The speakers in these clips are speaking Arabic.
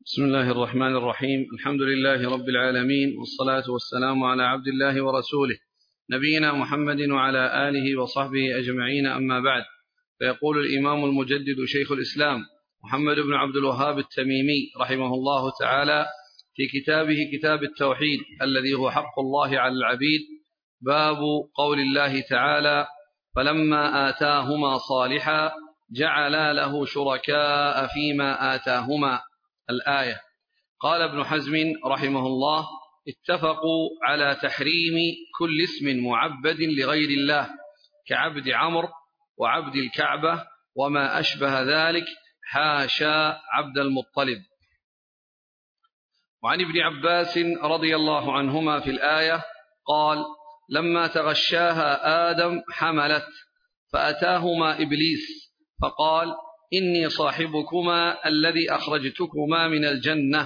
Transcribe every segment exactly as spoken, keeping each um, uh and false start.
بسم الله الرحمن الرحيم. الحمد لله رب العالمين، والصلاة والسلام على عبد الله ورسوله نبينا محمد وعلى آله وصحبه أجمعين، أما بعد. فيقول الإمام المجدد شيخ الإسلام محمد بن عبد الوهاب التميمي رحمه الله تعالى في كتابه كتاب التوحيد الذي هو حق الله على العبيد: باب قول الله تعالى: فلما آتاهما صالحا جعلا له شركاء فيما آتاهما، الآية. قال ابن حزم رحمه الله: اتفقوا على تحريم كل اسم معبد لغير الله كعبد عمرو وعبد الكعبة وما أشبه ذلك، حاشا عبد المطلب. وعن ابن عباس رضي الله عنهما في الآية قال: لما تغشاها آدم حملت، فأتاهما إبليس فقال: إني صاحبكما الذي أخرجتكما من الجنة،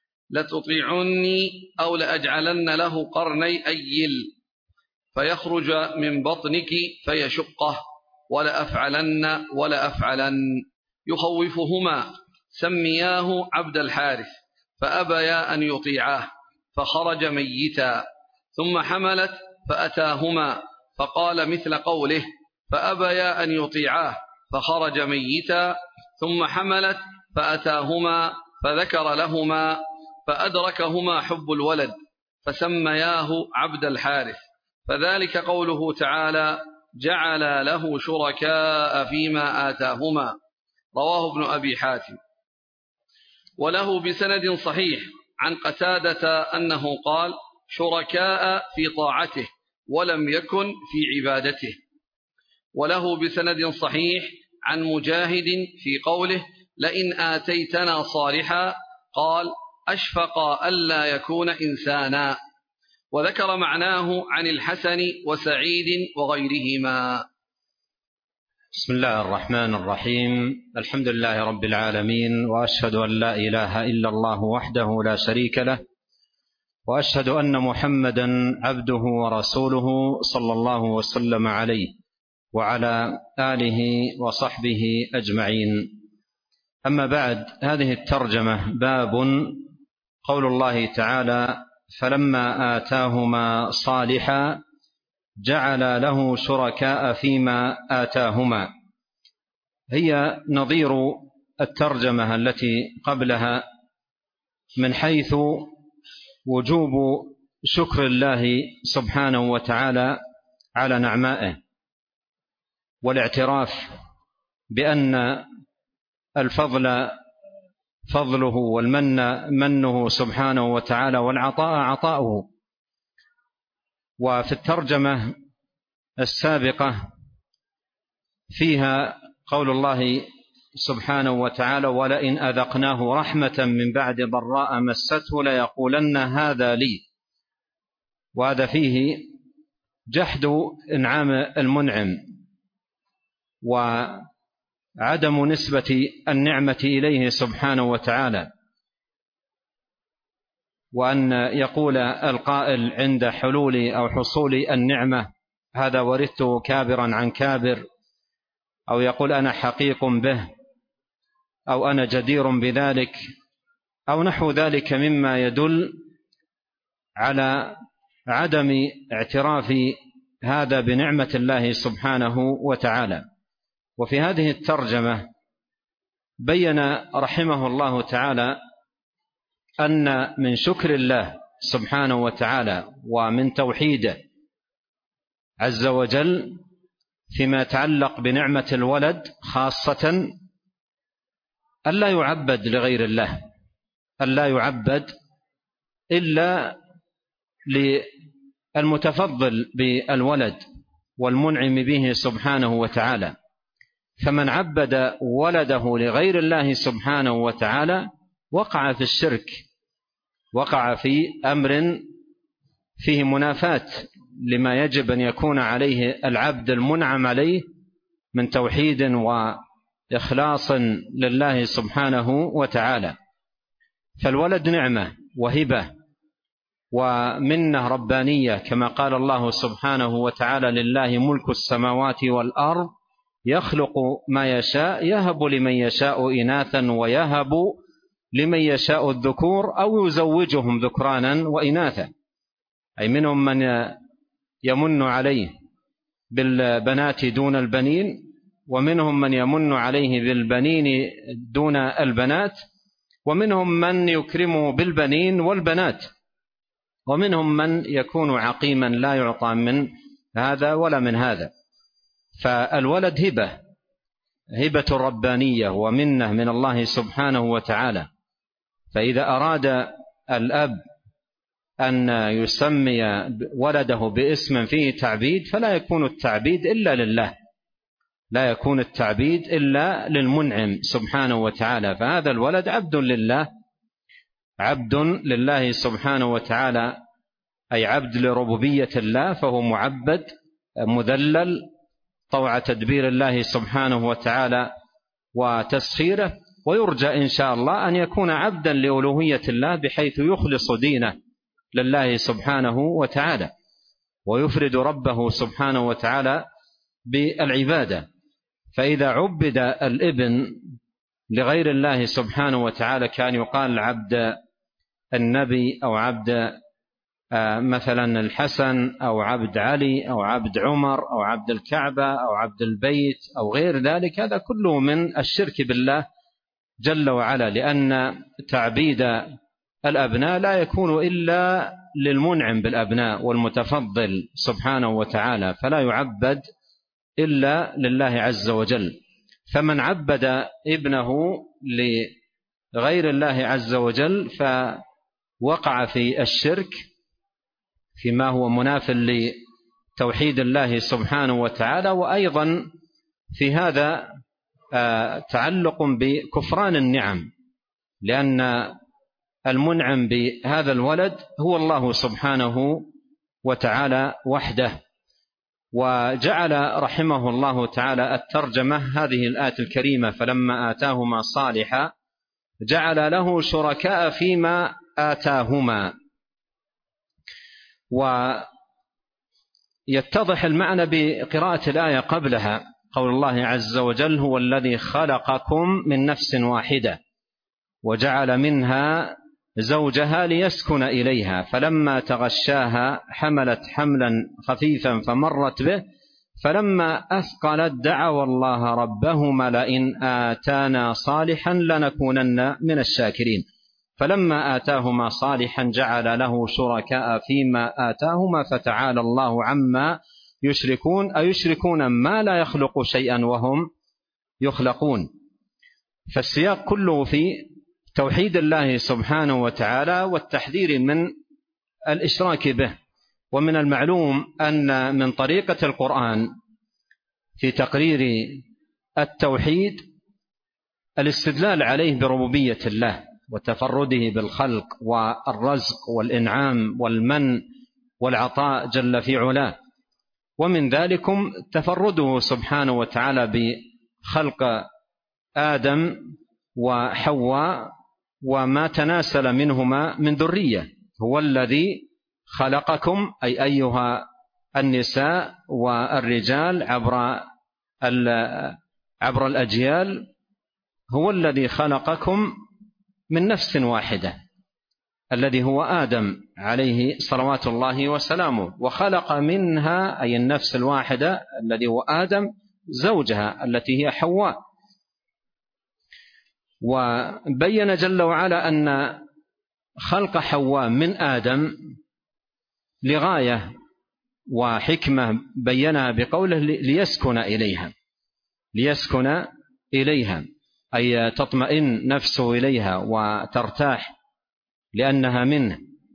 لتطيعني أو لأجعلن له قرني أيل فيخرج من بطنك فيشقه، ولأفعلن ولأفعلن، يخوفهما، سمياه عبد الحارث، فأبيا أن يطيعاه فخرج ميتا. ثم حملت فأتاهما فقال مثل قوله، فأبيا أن يطيعاه فخرج ميتا. ثم حملت فأتاهما فذكر لهما فأدركهما حب الولد فسمياه عبد الحارث، فذلك قوله تعالى: جعل له شركاء فيما آتاهما. رواه ابن أبي حاتم. وله بسند صحيح عن قتادة أنه قال: شركاء في طاعته ولم يكن في عبادته. وله بسند صحيح عن مجاهد في قوله: لئن آتيتنا صالحا، قال: أشفق ألا يكون إنسانا. وذكر معناه عن الحسن وسعيد وغيرهما. بسم الله الرحمن الرحيم. الحمد لله رب العالمين، وأشهد أن لا إله إلا الله وحده لا شريك له، وأشهد أن محمدا عبده ورسوله صلى الله وسلم عليه وعلى آله وصحبه أجمعين. أما بعد، هذه الترجمة باب قول الله تعالى: فلما آتاهما صالحا جعل له شركاء فيما آتاهما، هي نظير الترجمة التي قبلها من حيث وجوب شكر الله سبحانه وتعالى على نعمائه، والاعتراف بأن الفضل فضله والمن منه سبحانه وتعالى والعطاء عطاؤه. وفي الترجمة السابقة فيها قول الله سبحانه وتعالى: ولئن أذقناه رحمة من بعد ضراء مسته ليقولن هذا لي. وهذا فيه جحد إنعام المنعم وعدم نسبة النعمة إليه سبحانه وتعالى، وأن يقول القائل عند حلول أو حصول النعمة: هذا ورثته كابرا عن كابر، أو يقول أنا حقيق به، أو أنا جدير بذلك، أو نحو ذلك مما يدل على عدم اعتراف هذا بنعمة الله سبحانه وتعالى. وفي هذه الترجمة بين رحمه الله تعالى أن من شكر الله سبحانه وتعالى ومن توحيده عز وجل فيما يتعلق بنعمة الولد خاصة ألا يعبد لغير الله، ألا يعبد إلا للمتفضل بالولد والمنعم به سبحانه وتعالى. فمن عبد ولده لغير الله سبحانه وتعالى وقع في الشرك، وقع في أمر فيه منافاة لما يجب أن يكون عليه العبد المنعم عليه من توحيد وإخلاص لله سبحانه وتعالى. فالولد نعمة وهبة ومنة ربانية، كما قال الله سبحانه وتعالى: لله ملك السماوات والأرض يخلق ما يشاء يهب لمن يشاء إناثا ويهب لمن يشاء الذكور أو يزوجهم ذكرانا وإناثا، أي منهم من يمن عليه بالبنات دون البنين، ومنهم من يمن عليه بالبنين دون البنات، ومنهم من يكرمه بالبنين والبنات، ومنهم من يكون عقيما لا يعطى من هذا ولا من هذا. فالولد هبة هبة ربانية ومنة من الله سبحانه وتعالى. فإذا أراد الأب أن يسمي ولده باسم فيه تعبيد فلا يكون التعبيد إلا لله، لا يكون التعبيد إلا للمنعم سبحانه وتعالى. فهذا الولد عبد لله، عبد لله سبحانه وتعالى، أي عبد لربوبية الله، فهو معبد مذلل طوع تدبير الله سبحانه وتعالى وتسخيره، ويرجى إن شاء الله أن يكون عبدا لألوهية الله بحيث يخلص دينه لله سبحانه وتعالى ويفرد ربه سبحانه وتعالى بالعبادة. فإذا عبد الابن لغير الله سبحانه وتعالى كان يقال عبد النبي أو عبد مثلا الحسن أو عبد علي أو عبد عمر أو عبد الكعبة أو عبد البيت أو غير ذلك، هذا كله من الشرك بالله جل وعلا، لأن تعبيد الأبناء لا يكون إلا للمنعم بالأبناء والمتفضل سبحانه وتعالى، فلا يعبد إلا لله عز وجل. فمن عبد ابنه لغير الله عز وجل فوقع في الشرك فيما هو مناف لتوحيد الله سبحانه وتعالى، وأيضا في هذا تعلق بكفران النعم، لأن المنعم بهذا الولد هو الله سبحانه وتعالى وحده. وجعل رحمه الله تعالى الترجمة هذه الآية الكريمة: فلما آتاهما صالحا جعل له شركاء فيما آتاهما. ويتضح المعنى بقراءة الآية قبلها، قول الله عز وجل: هو الذي خلقكم من نفس واحدة وجعل منها زوجها ليسكن إليها فلما تغشاها حملت حملا خفيفا فمرت به فلما أثقلت دعوا الله ربهما لئن آتانا صالحا لنكونن من الشاكرين. فلما آتاهما صالحا جعل له شركاء فيما آتاهما فتعالى الله عما يشركون أيشركون ما لا يخلق شيئا وهم يخلقون. فالسياق كله في توحيد الله سبحانه وتعالى والتحذير من الإشراك به. ومن المعلوم أن من طريقة القرآن في تقرير التوحيد الاستدلال عليه بربوبية الله وتفرده بالخلق والرزق والإنعام والمن والعطاء جل في علاه، ومن ذلكم تفرده سبحانه وتعالى بخلق آدم وحواء وما تناسل منهما من ذرية. هو الذي خلقكم أي أيها النساء والرجال عبر عبر الأجيال، هو الذي خلقكم من نفس واحدة الذي هو آدم عليه صلوات الله وسلامه، وخلق منها أي النفس الواحدة الذي هو آدم زوجها التي هي حواء. وبين جل وعلا أن خلق حواء من آدم لغاية وحكمة بينها بقوله ليسكن إليها، ليسكن إليها أي تطمئن نفسه إليها وترتاح لأنها منه.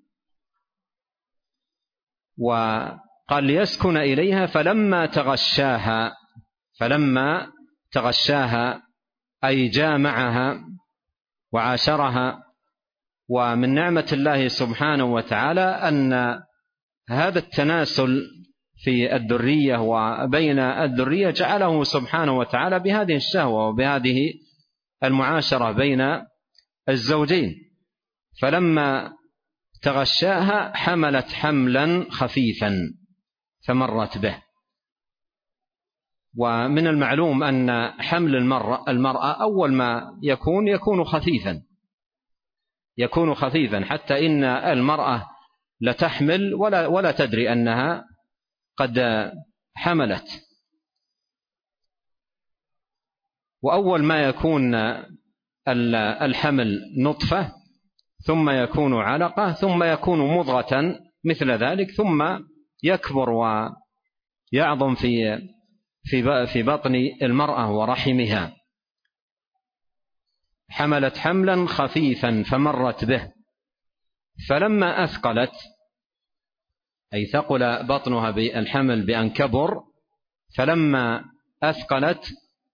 وقال ليسكن إليها فلما تغشاها، فلما تغشاها أي جامعها وعاشرها. ومن نعمة الله سبحانه وتعالى أن هذا التناسل في الذرية وبين الذرية جعله سبحانه وتعالى بهذه الشهوة وبهذه المعاشرة بين الزوجين. فلما تغشاها حملت حملا خفيفا فمرت به. ومن المعلوم أن حمل المرأة, المرأة أول ما يكون يكون خفيفا، يكون خفيفا، حتى إن المرأة لتحمل ولا, ولا تدري أنها قد حملت. وأول ما يكون الحمل نطفة، ثم يكون علقة، ثم يكون مضغة مثل ذلك، ثم يكبر ويعظم في في بطن المرأة ورحمها. حملت حملا خفيفا فمرت به، فلما أثقلت أي ثقل بطنها بالحمل بأن كبر، فلما أثقلت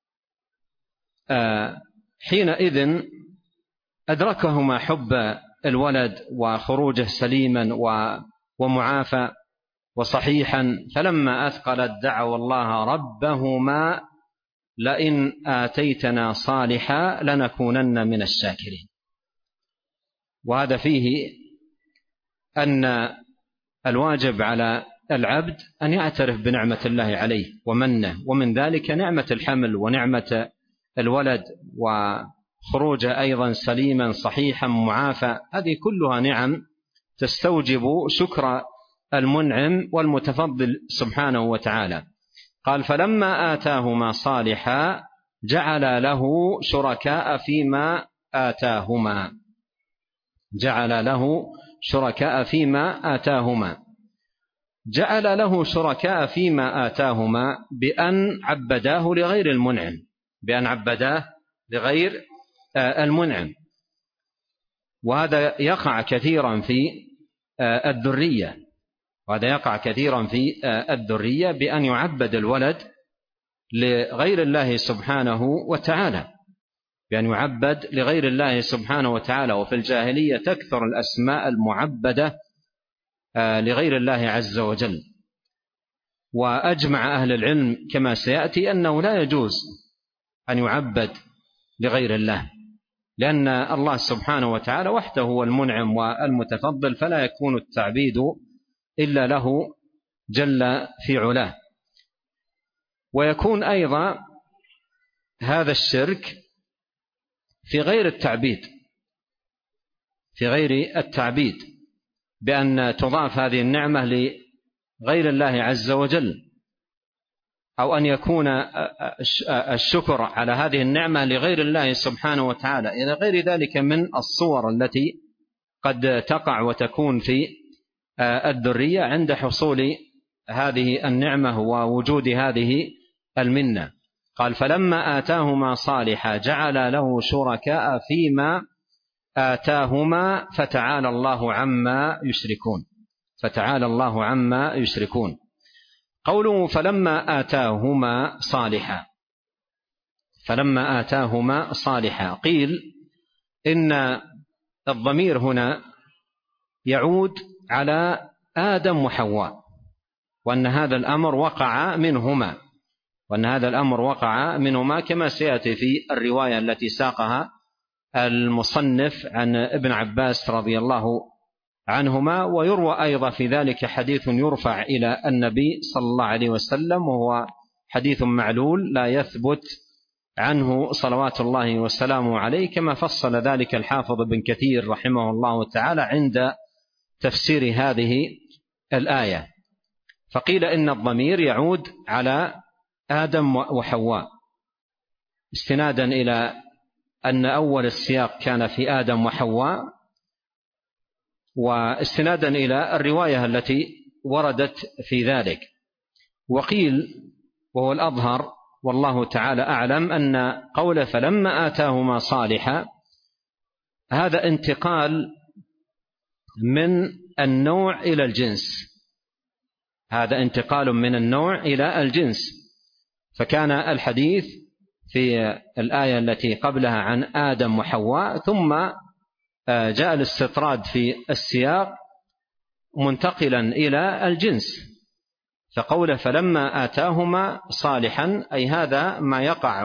حينئذ أدركهما حب الولد وخروجه سليما ومعافى وصحيحا، فلما أثقلت دعوا الله ربهما لئن آتيتنا صالحا لنكونن من الشاكرين. وهذا فيه أن الواجب على العبد أن يعترف بنعمة الله عليه ومنه، ومن ذلك نعمة الحمل ونعمة الولد وخروجه أيضا سليما صحيحا معافى، هذه كلها نعم تستوجب شكر المنعم والمتفضل سبحانه وتعالى. قال فلما آتاهما صالحا جعل له شركاء فيما آتاهما جعل له شركاء فيما آتاهما جعل له شركاء فيما آتاهما بأن عبداه لغير المنعم بأن عبداه لغير المنعم. وهذا يقع كثيرا في الذرية وهذا يقع كثيرا في الذرية بأن يعبد الولد لغير الله سبحانه وتعالى بأن يعبد لغير الله سبحانه وتعالى. وفي الجاهلية تكثر الأسماء المعبدة لغير الله عز وجل. وأجمع أهل العلم كما سيأتي أنه لا يجوز أن يعبد لغير الله، لأن الله سبحانه وتعالى وحده هو المنعم والمتفضل، فلا يكون التعبيد إلا له جل في علاه. ويكون أيضا هذا الشرك في غير التعبيد في غير التعبيد بأن تضاف هذه النعمة لغير الله عز وجل، أو أن يكون الشكر على هذه النعمة لغير الله سبحانه وتعالى، إلى غير ذلك من الصور التي قد تقع وتكون في الذرية عند حصول هذه النعمة ووجود هذه المنة. قال فلما آتاهما صالحا جعل له شركاء فيما آتاهما فتعالى الله عما يشركون فتعالى الله عما يشركون. قوله فلما آتاهما صالحا فلما آتاهما صالحا قيل إن الضمير هنا يعود على آدم وحواء، وأن هذا الأمر وقع منهما وأن هذا الأمر وقع منهما كما سيأتي في الرواية التي ساقها المصنف عن ابن عباس رضي الله عنهما. ويروى أيضا في ذلك حديث يرفع إلى النبي صلى الله عليه وسلم، وهو حديث معلول لا يثبت عنه صلوات الله وسلامه عليه، كما فصل ذلك الحافظ بن كثير رحمه الله تعالى عند تفسير هذه الآية. فقيل إن الضمير يعود على آدم وحواء استنادا إلى أن أول السياق كان في آدم وحواء، واستنادا إلى الرواية التي وردت في ذلك. وقيل وهو الأظهر والله تعالى أعلم أن قول فلما آتاهما صالحا هذا انتقال من النوع إلى الجنس هذا انتقال من النوع إلى الجنس. فكان الحديث في الآية التي قبلها عن آدم وحواء، ثم جاء الاستطراد في السياق منتقلا إلى الجنس. فقوله فلما آتاهما صالحا أي هذا ما يقع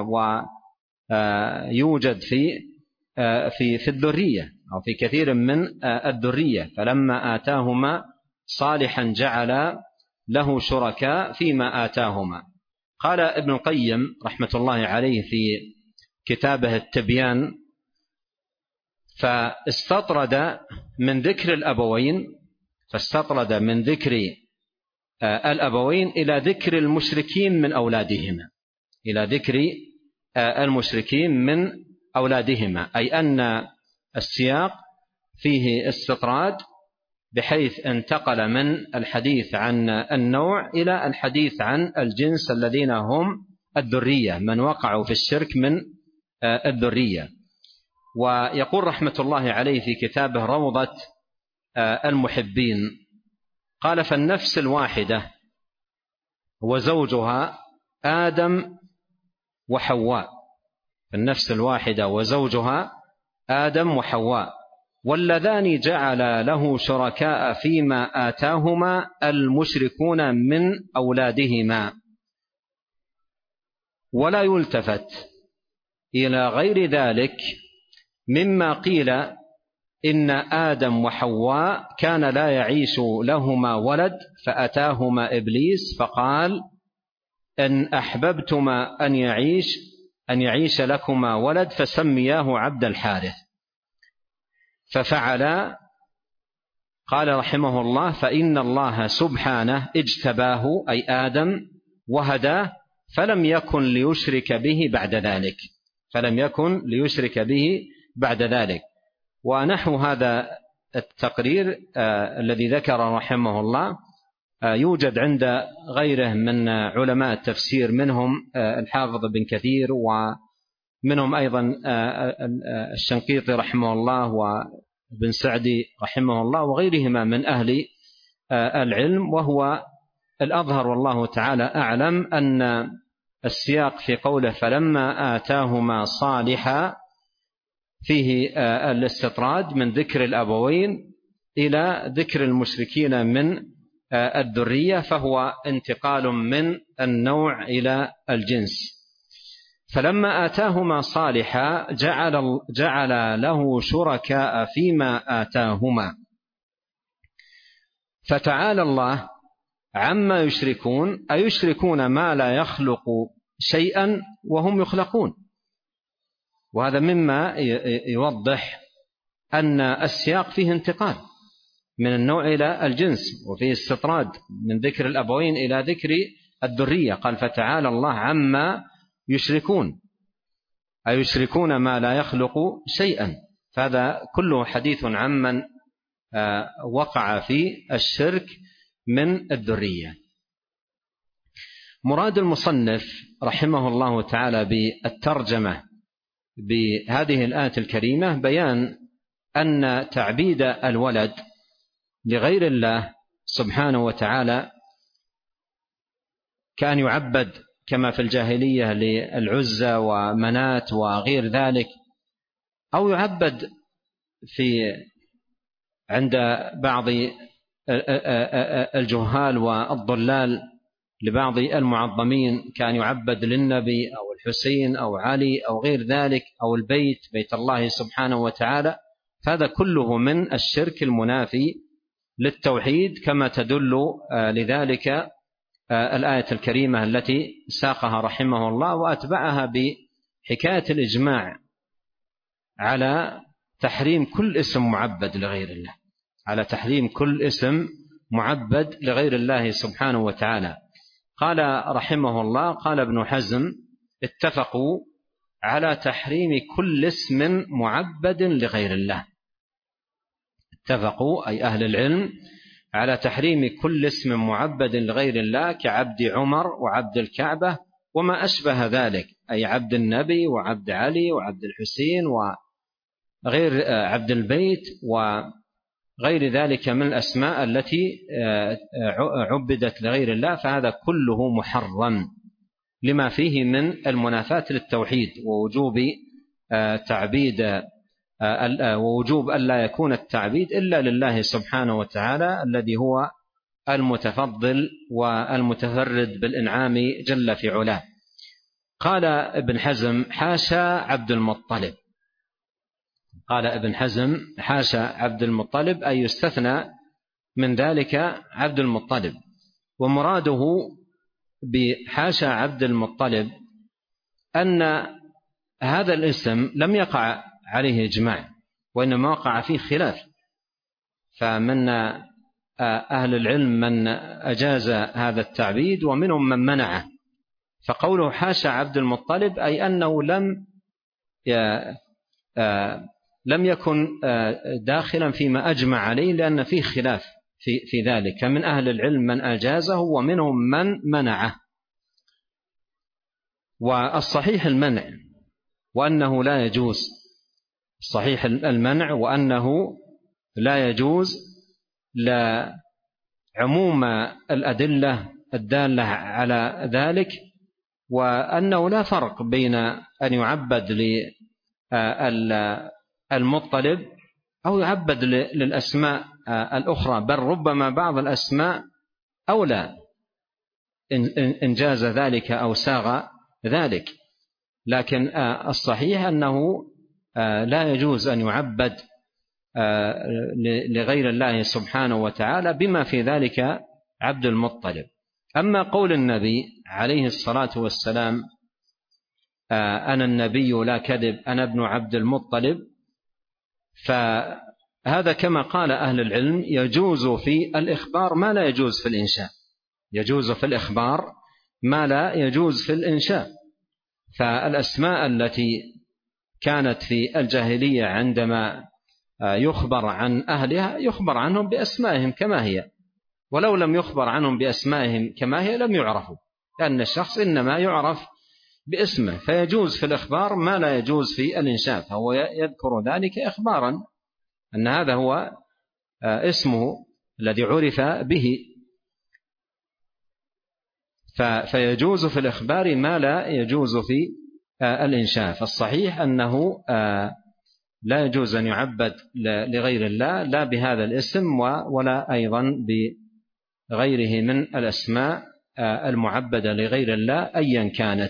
ويوجد في في في الذرية أو في كثير من الذرية. فلما آتاهما صالحا جعل له شركاء فيما آتاهما. قال ابن القيم رحمة الله عليه في كتابه التبيان فاستطرد من ذكر الأبوين فاستطرد من ذكر الأبوين إلى ذكر المشركين من أولادهما إلى ذكر المشركين من أولادهما أي أن السياق فيه استطراد بحيث انتقل من الحديث عن النوع إلى الحديث عن الجنس الذين هم الذرية من وقعوا في الشرك من الذرية. ويقول رحمة الله عليه في كتابه روضة المحبين قال فالنفس الواحدة وزوجها آدم وحواء النفس الواحدة وزوجها آدم وحواء واللذان جعل له شركاء فيما آتاهما المشركون من أولادهما ولا يلتفت إلى غير ذلك مما قيل إن آدم وحواء كان لا يعيش لهما ولد فأتاهما إبليس فقال إن أحببتما أن يعيش أن يعيش لكما ولد فسمياه عبد الحارث ففعل. قال رحمه الله فإن الله سبحانه اجتباه أي آدم وهداه فلم يكن ليشرك به بعد ذلك فلم يكن ليشرك به بعد ذلك. ونحو هذا التقرير آه الذي ذكر رحمه الله آه يوجد عند غيره من علماء التفسير منهم آه الحافظ بن كثير ومنهم أيضا آه الشنقيطي رحمه الله وابن سعدي رحمه الله وغيرهما من أهل آه العلم. وهو الأظهر والله تعالى أعلم أن السياق في قوله فلما آتاهما صالحا فيه الاستطراد من ذكر الأبوين إلى ذكر المشركين من الذرية فهو انتقال من النوع إلى الجنس. فلما آتاهما صالحا جعل, جعل له شركاء فيما آتاهما فتعالى الله عما يشركون أيشركون ما لا يخلق شيئا وهم يخلقون. وهذا مما يوضح أن السياق فيه انتقال من النوع إلى الجنس وفيه استطراد من ذكر الأبوين إلى ذكر الذرية. قال فتعالى الله عما يشركون أيشركون ما لا يخلق شيئا فهذا كله حديث عمن وقع في الشرك من الذرية. مراد المصنف رحمه الله تعالى بالترجمة بهذه الآية الكريمة بيان أن تعبيد الولد لغير الله سبحانه وتعالى كان يعبد كما في الجاهلية للعزى ومنات وغير ذلك أو يعبد في عند بعض الجهال والضلال لبعض المعظمين كان يعبد للنبي أو الحسين أو علي أو غير ذلك أو البيت بيت الله سبحانه وتعالى. فهذا كله من الشرك المنافي للتوحيد كما تدل لذلك الآية الكريمة التي ساقها رحمه الله وأتبعها بحكاية الإجماع على تحريم كل اسم معبد لغير الله على تحريم كل اسم معبد لغير الله سبحانه وتعالى. قال رحمه الله قال ابن حزم اتفقوا على تحريم كل اسم معبد لغير الله اتفقوا أي أهل العلم على تحريم كل اسم معبد لغير الله كعبد عمر وعبد الكعبة وما أشبه ذلك أي عبد النبي وعبد علي وعبد الحسين وغير عبد البيت وغير ذلك من الأسماء التي عبدت لغير الله فهذا كله محرم لما فيه من المنافاة للتوحيد ووجوب تعبيد ووجوب ألا يكون التعبيد إلا لله سبحانه وتعالى الذي هو المتفضل والمتفرد بالإنعام جل في علاه. قال ابن حزم حاشا عبد المطلب قال ابن حزم حاشا عبد المطلب أي يستثنى من ذلك عبد المطلب. ومراده بحاشا عبد المطلب أن هذا الاسم لم يقع عليه إجماع وإنما وقع فيه خلاف. فمن أهل العلم من أجاز هذا التعبيد ومنهم من منعه. فقوله حاشا عبد المطلب أي أنه لم لم يكن داخلا فيما أجمع عليه، لأن فيه خلاف في في ذلك. فمن أهل العلم من أجازه ومنهم من منعه. والصحيح المنع وأنه لا يجوز، صحيح المنع وأنه لا يجوز لعموم الأدلة الدالة على ذلك، وأنه لا فرق بين أن يعبد للمطلب أو يعبد للأسماء الأخرى، بل ربما بعض الأسماء أولى إن جاز ذلك أو ساغ ذلك. لكن الصحيح أنه لا يجوز أن يعبد لغير الله سبحانه وتعالى بما في ذلك عبد المطلب. أما قول النبي عليه الصلاة والسلام أنا النبي لا كذب أنا ابن عبد المطلب، فهذا كما قال أهل العلم يجوز في الإخبار ما لا يجوز في الإنشاء، يجوز في الإخبار ما لا يجوز في الإنشاء. فالأسماء التي كانت في الجاهلية عندما يخبر عن أهلها يخبر عنهم بأسمائهم كما هي، ولو لم يخبر عنهم بأسمائهم كما هي لم يعرفوا، لأن الشخص إنما يعرف باسمه. فيجوز في الإخبار ما لا يجوز في الإنشاء، فهو يذكر ذلك إخبارا أن هذا هو اسمه الذي عرف به. فيجوز في الإخبار ما لا يجوز في الإنشاء. فالصحيح أنه لا يجوز أن يعبد لغير الله لا بهذا الاسم ولا أيضا بغيره من الأسماء المعبدة لغير الله أيا كانت.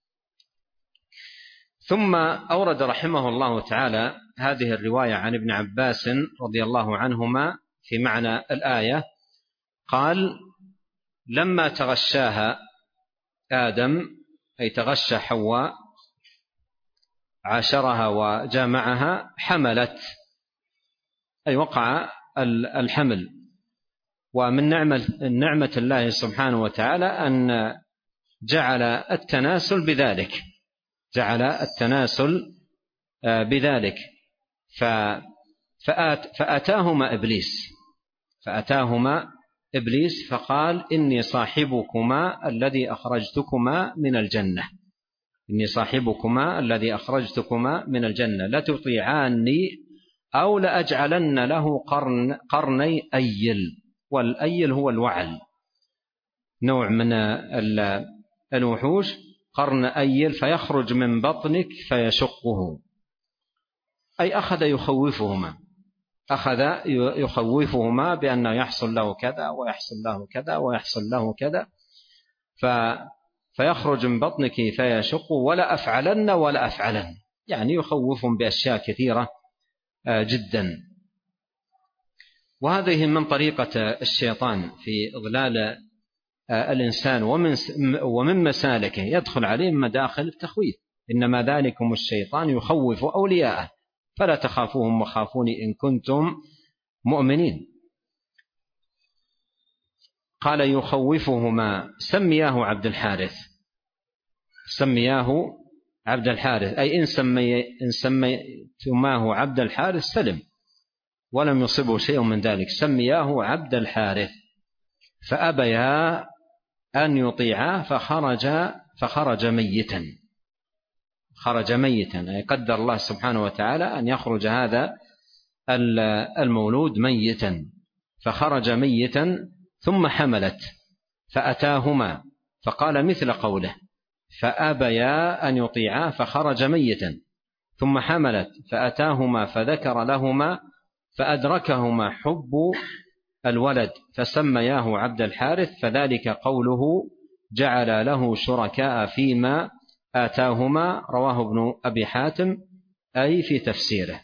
ثم أورد رحمه الله تعالى هذه الرواية عن ابن عباس رضي الله عنهما في معنى الآية. قال لما تغشاها آدم أي تغشى حواء عاشرها وجامعها حملت، أي وقع الحمل. ومن نعمة, نعمة الله سبحانه وتعالى أن جعل التناسل بذلك جعل التناسل بذلك فآت فأتاهما إبليس فأتاهما إبليس فقال إني صاحبكما الذي أخرجتكما من الجنة إني صاحبكما الذي أخرجتكما من الجنة لتطيعاني أو لأجعلن له قرن قرني أيل. والأيل هو الوعل، نوع من الوحوش. قرن أيل فيخرج من بطنك فيشقه، أي أخذ يخوفهما أخذ يخوفهما بأنه يحصل له كذا ويحصل له كذا ويحصل له كذا ف فيخرج من بطنك فيشق ولا أفعلن ولا أفعلن، يعني يخوفهم بأشياء كثيرة جدا. وهذه من طريقة الشيطان في إضلال الإنسان ومن ومن مسالكه يدخل عليه مداخل التخويف. إنما ذلكم الشيطان يخوف أولياءه فلا تخافوهم وخافوني إن كنتم مؤمنين. قال يخوفهما سمياه عبد الحارث سمياه عبد الحارث أي إن, سمي إن سميتماه عبد الحارث سلم ولم يصبه شيء من ذلك. سمياه عبد الحارث فأبيا أن يطيعا فخرج فخرج ميتا خرج ميتا أي قدر الله سبحانه وتعالى أن يخرج هذا المولود ميتا، فخرج ميتا ثم حملت فأتاهما فقال مثل قوله فأبيا أن يطيعا فخرج ميتا ثم حملت فأتاهما فذكر لهما فأدركهما حب الولد فسمياه عبد الحارث فذلك قوله جعل له شركاء فيما آتاهما. رواه ابن أبي حاتم أي في تفسيره.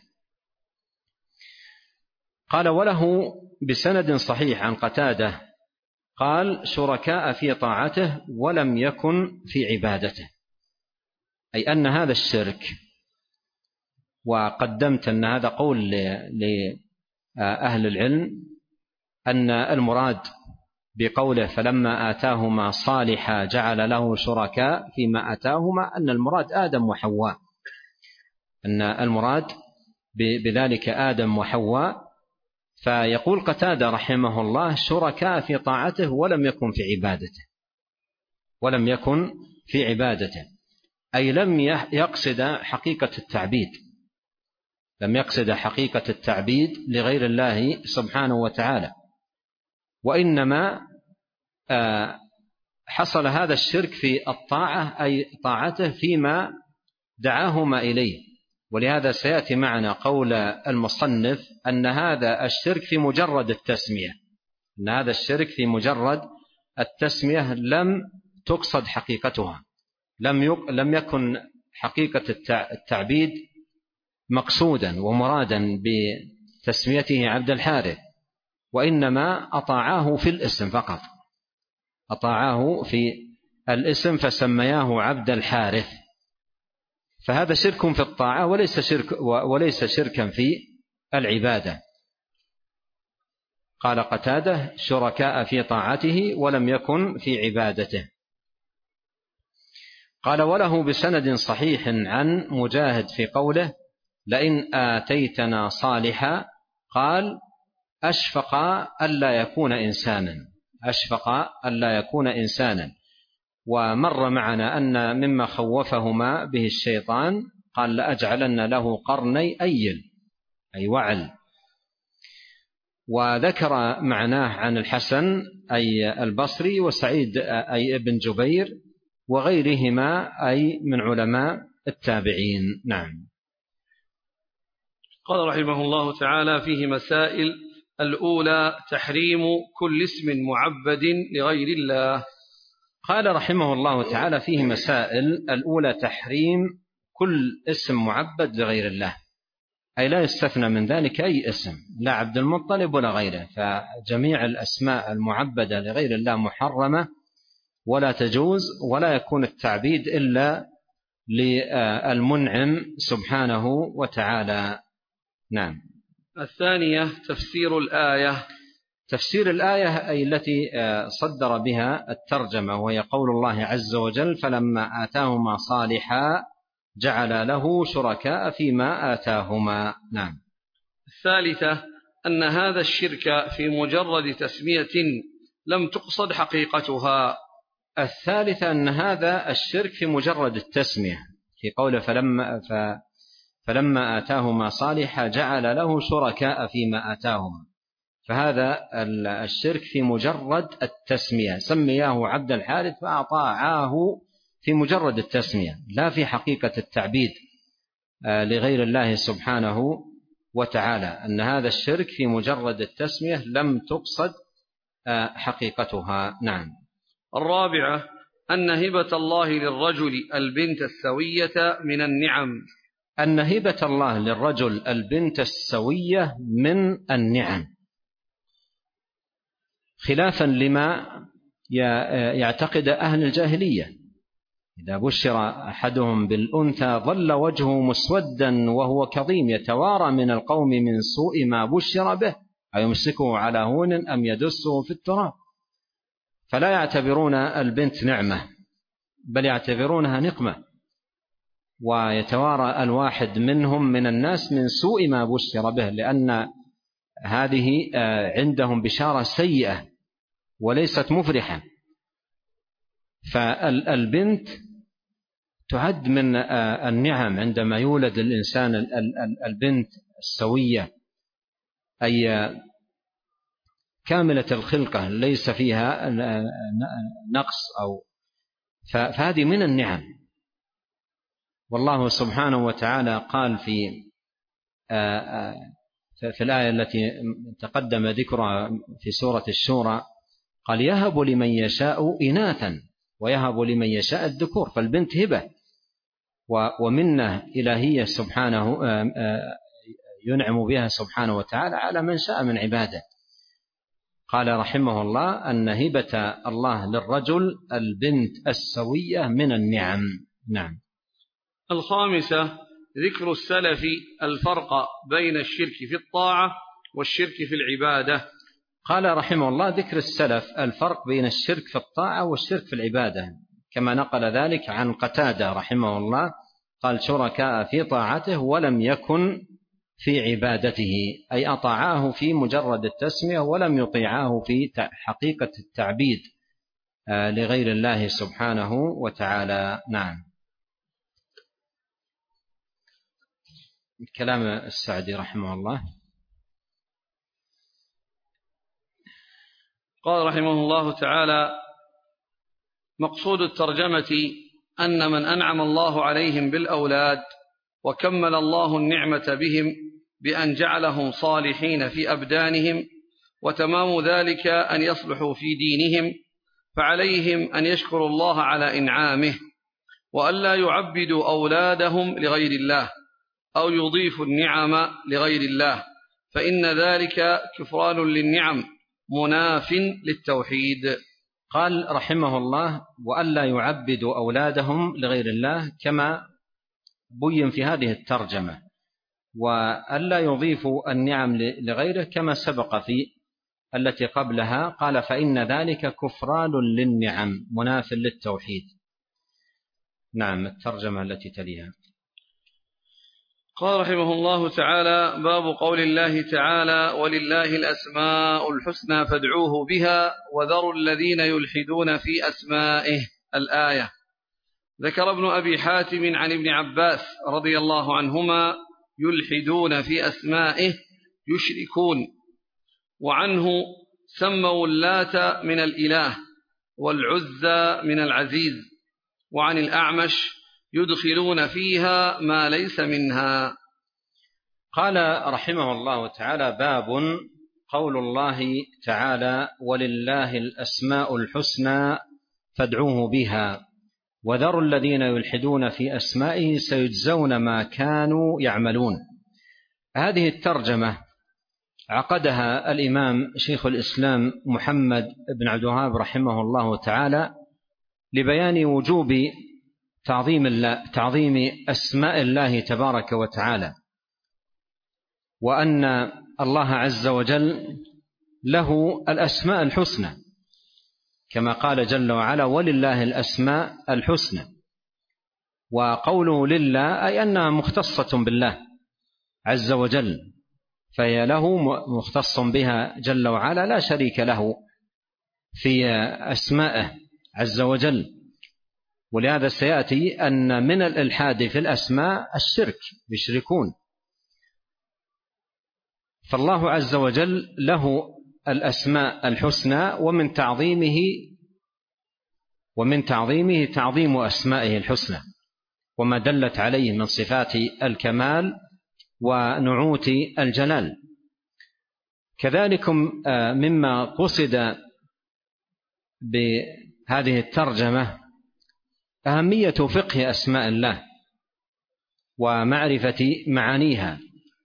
قال وله بسند صحيح عن قتادة قال شركاء في طاعته ولم يكن في عبادته، أي أن هذا الشرك وقدمت أن هذا قول لأهل العلم، أن المراد بقوله فلما آتاهما صالحا جعل له شركاء فيما آتاهما أن المراد آدم وحواء، أن المراد بذلك آدم وحواء. فيقول قتادة رحمه الله شركاء في طاعته ولم يكن في عبادته، ولم يكن في عبادته، أي لم يقصد حقيقة التعبيد، لم يقصد حقيقة التعبيد لغير الله سبحانه وتعالى، وإنما حصل هذا الشرك في الطاعة، أي طاعته فيما دعاهما إليه. ولهذا سيأتي معنا قول المصنف أن هذا الشرك في مجرد التسمية، أن هذا الشرك في مجرد التسمية لم تقصد حقيقتها، لم لم يكن حقيقة التعبيد مقصودا ومرادا بتسميته عبد الحارث، وإنما أطاعاه في الاسم فقط، أطاعاه في الاسم فسمياه عبد الحارث. فهذا شرك في الطاعة وليس شرك وليس شركا في العبادة. قال قتادة شركاء في طاعته ولم يكن في عبادته. قال وله بسند صحيح عن مجاهد في قوله لئن آتيتنا صالحا، قال أشفق ألا يكون إنسانا، أشفق ألا يكون إنسانا. ومر معنا أن مما خوفهما به الشيطان قال لأجعلن له قرني أيل أي وعل. وذكر معناه عن الحسن أي البصري وسعيد أي ابن جبير وغيرهما أي من علماء التابعين. نعم. قال رحمه الله تعالى فيه مسائل. الأولى تحريم كل اسم معبد لغير الله. قال رحمه الله تعالى فيه مسائل. الأولى تحريم كل اسم معبد لغير الله، أي لا يستثنى من ذلك أي اسم، لا عبد المطلب ولا غيره، فجميع الأسماء المعبدة لغير الله محرمة ولا تجوز، ولا يكون التعبيد إلا للمنعم سبحانه وتعالى. نعم. الثانية تفسير الآية. تفسير الآية أي التي صدر بها الترجمة، وهي قول الله عز وجل فلما آتاهما صالحا جعل له شركاء فيما آتاهما. نعم. الثالثة أن هذا الشرك في مجرد تسمية لم تقصد حقيقتها. الثالثة أن هذا الشرك في مجرد التسمية، في قوله فلما, ف فلما آتاهما صالحا جعل له شركاء فيما آتاهما، فهذا الشرك في مجرد التسمية، سمياه عبد الحارث فأطاعاه في مجرد التسمية، لا في حقيقة التعبيد لغير الله سبحانه وتعالى، أن هذا الشرك في مجرد التسمية لم تقصد حقيقتها. نعم. الرابعة أن هبة الله للرجل البنت السوية من النعم. أن هبة الله للرجل البنت السوية من النعم، خلافا لما يعتقد أهل الجاهلية. إذا بشر أحدهم بالأنثى ظل وجهه مسودا وهو كظيم يتوارى من القوم من سوء ما بشر به أيمسكه على هون أم يدسه في التراب. فلا يعتبرون البنت نعمة بل يعتبرونها نقمة، ويتوارى الواحد منهم من الناس من سوء ما بشر به، لأن هذه عندهم بشارة سيئة وليست مفرحة. فالبنت تعد من النعم عندما يولد الإنسان البنت السوية، أي كاملة الخلقة ليس فيها نقص، أو فهذه من النعم. والله سبحانه وتعالى قال في في الآية التي تقدم ذكرها في سورة الشورى قال يهب لمن يشاء إناثا ويهب لمن يشاء الذكور. فالبنت هبة ومنة إلهية سبحانه ينعم بها سبحانه وتعالى على من شاء من عباده. قال رحمه الله أن هبة الله للرجل البنت السوية من النعم. نعم. الخامسة ذكر السلف الفرق بين الشرك في الطاعة والشرك في العبادة. قال رحمه الله: ذكر السلف الفرق بين الشرك في الطاعة والشرك في العبادة، كما نقل ذلك عن قتادة رحمه الله قال: شركاء في طاعته ولم يكن في عبادته، أي أطاعاه في مجرد التسمية ولم يطيعاه في حقيقة التعبيد لغير الله سبحانه وتعالى. نعم. كلام السعدي رحمه الله. قال رحمه الله تعالى: مقصود الترجمة أن من أنعم الله عليهم بالأولاد وكمل الله النعمة بهم بأن جعلهم صالحين في أبدانهم، وتمام ذلك أن يصلحوا في دينهم، فعليهم أن يشكروا الله على إنعامه، وأن لا يعبدوا أولادهم لغير الله أو يضيفوا النعم لغير الله، فإن ذلك كفران للنعم مناف للتوحيد. قال رحمه الله: وأن لا يعبدوا أولادهم لغير الله، كما بين في هذه الترجمة، وأن لا يضيفوا النعم لغيره كما سبق في التي قبلها. قال: فإن ذلك كفران للنعم مناف للتوحيد. نعم. الترجمة التي تليها. قال رحمه الله تعالى: باب قول الله تعالى: ولله الأسماء الحسنى فادعوه بها وذروا الذين يلحدون في أسمائه. الآية. ذكر ابن أبي حاتم عن ابن عباس رضي الله عنهما: يلحدون في أسمائه يشركون، وعنه سموا اللات من الإله والعزى من العزيز، وعن الأعمش: يدخلون فيها ما ليس منها. قال رحمه الله تعالى: باب قول الله تعالى: ولله الأسماء الحسنى فادعوه بها وذروا الذين يلحدون في أسمائه سيجزون ما كانوا يعملون. هذه الترجمة عقدها الإمام شيخ الإسلام محمد بن عبد الوهاب رحمه الله تعالى لبيان وجوب تعظيم الله تعظيم أسماء الله تبارك وتعالى، وأن الله عز وجل له الأسماء الحسنى، كما قال جل وعلا: ولله الأسماء الحسنى. وقوله لله أي أنها مختصة بالله عز وجل، فهي له مختص بها جل وعلا، لا شريك له في أسمائه عز وجل. ولهذا سيأتي أن من الإلحاد في الأسماء الشرك، يشركون. فالله عز وجل له الأسماء الحسنى، ومن تعظيمه ومن تعظيمه تعظيم أسمائه الحسنى وما دلت عليه من صفات الكمال ونعوت الجلال. كذلك مما قصد بهذه الترجمة أهمية فقه أسماء الله ومعرفة معانيها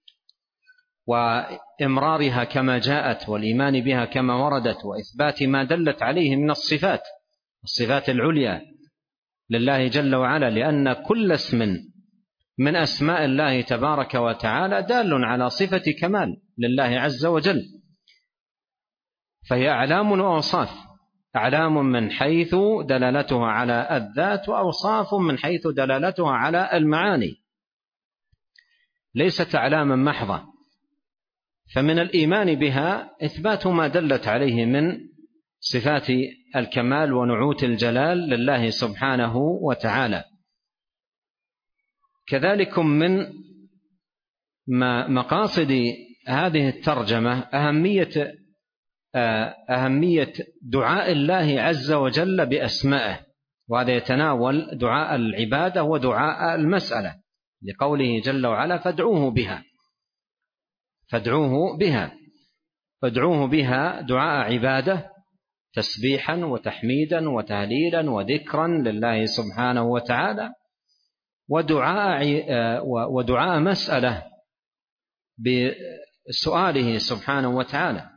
وإمرارها كما جاءت والإيمان بها كما وردت، وإثبات ما دلت عليه من الصفات الصفات العليا لله جل وعلا، لأن كل اسم من أسماء الله تبارك وتعالى دال على صفة كمال لله عز وجل، فهي أعلام وأوصاف، أعلام من حيث دلالتها على الذات، وأوصاف من حيث دلالتها على المعاني، ليست أعلاما محضة. فمن الإيمان بها إثبات ما دلت عليه من صفات الكمال ونعوت الجلال لله سبحانه وتعالى. كذلك من مقاصد هذه الترجمة أهمية أهمية دعاء الله عز وجل بأسمائه، وهذا يتناول دعاء العبادة ودعاء المسألة، لقوله جل وعلا: فادعوه بها فادعوه بها فادعوه بها دعاء عبادة، تسبيحا وتحميدا وتهليلا وذكرا لله سبحانه وتعالى، ودعاء ودعاء مسألة بسؤاله سبحانه وتعالى،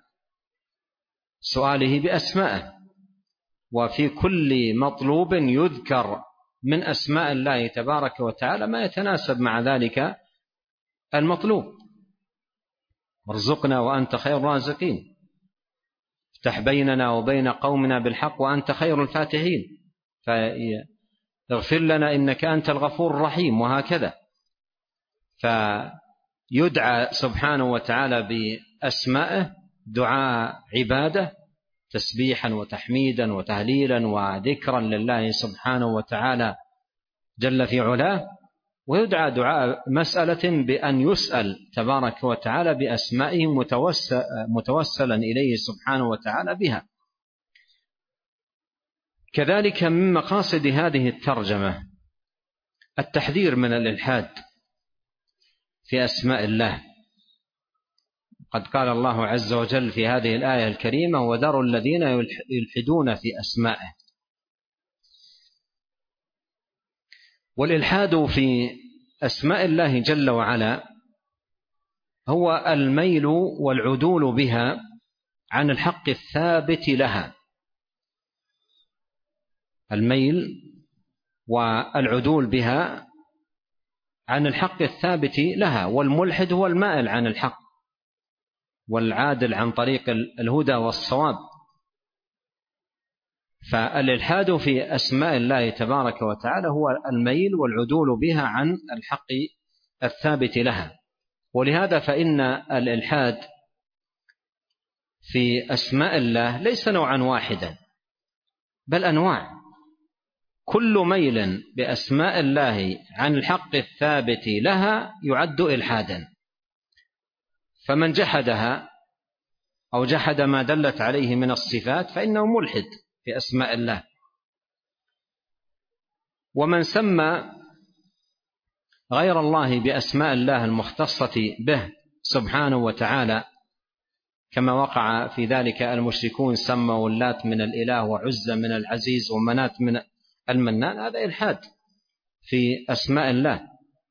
سؤاله بأسمائه. وفي كل مطلوب يذكر من أسماء الله تبارك وتعالى ما يتناسب مع ذلك المطلوب. ارزقنا وأنت خير الرازقين، افتح بيننا وبين قومنا بالحق وأنت خير الفاتحين، فاغفر لنا إنك أنت الغفور الرحيم، وهكذا. فيدعى سبحانه وتعالى بأسمائه دعاء عبادة، تسبيحا وتحميدا وتهليلا وذكرا لله سبحانه وتعالى جل في علاه، ويدعى دعاء مسألة بأن يسأل تبارك وتعالى بأسمائه متوسلا إليه سبحانه وتعالى بها. كذلك من مقاصد هذه الترجمة التحذير من الإلحاد في أسماء الله. قد قال الله عز وجل في هذه الآية الكريمة: وذروا الذين يلحدون في أسمائه. والإلحاد في أسماء الله جل وعلا هو الميل والعدول بها عن الحق الثابت لها. الميل والعدول بها عن الحق الثابت لها، والملحد هو المائل عن الحق والعادل عن طريق الهدى والصواب. فالإلحاد في أسماء الله تبارك وتعالى هو الميل والعدول بها عن الحق الثابت لها. ولهذا فإن الإلحاد في أسماء الله ليس نوعا واحدا، بل أنواع. كل ميل بأسماء الله عن الحق الثابت لها يعد إلحادا. فمن جحدها أو جحد ما دلت عليه من الصفات فإنه ملحد في أسماء الله. ومن سمى غير الله بأسماء الله المختصة به سبحانه وتعالى، كما وقع في ذلك المشركون، سموا اللات من الإله وعزى من العزيز ومنات من المنان، هذا إلحاد في أسماء الله.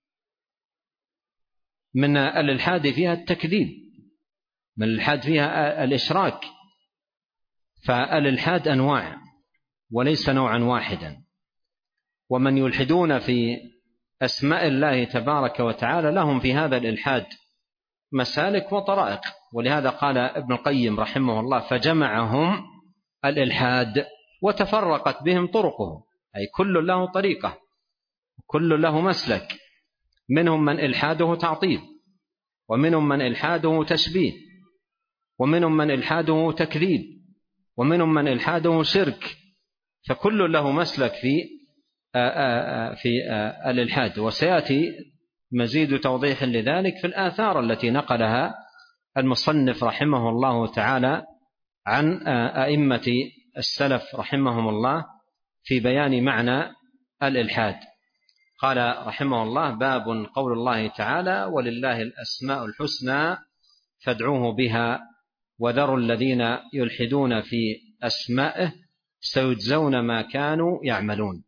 من الإلحاد فيها التكذيب، من الإلحاد فيها الإشراك. فالإلحاد أنواع وليس نوعا واحدا. ومن يلحدون في أسماء الله تبارك وتعالى لهم في هذا الإلحاد مسالك وطرائق. ولهذا قال ابن القيم رحمه الله: فجمعهم الإلحاد وتفرقت بهم طرقه، أي كل له طريقة، كل له مسلك. منهم من إلحاده تعطيل، ومنهم من إلحاده تشبيه، ومنهم من إلحاده تكذيب، ومنهم من إلحاده شرك. فكل له مسلك في في الإلحاد. وسيأتي مزيد توضيح لذلك في الآثار التي نقلها المصنف رحمه الله تعالى عن أئمة السلف رحمهم الله في بيان معنى الإلحاد. قال رحمه الله: باب قول الله تعالى: ولله الأسماء الحسنى فادعوه بها وذروا الذين يلحدون في أسمائه سيجزون ما كانوا يعملون.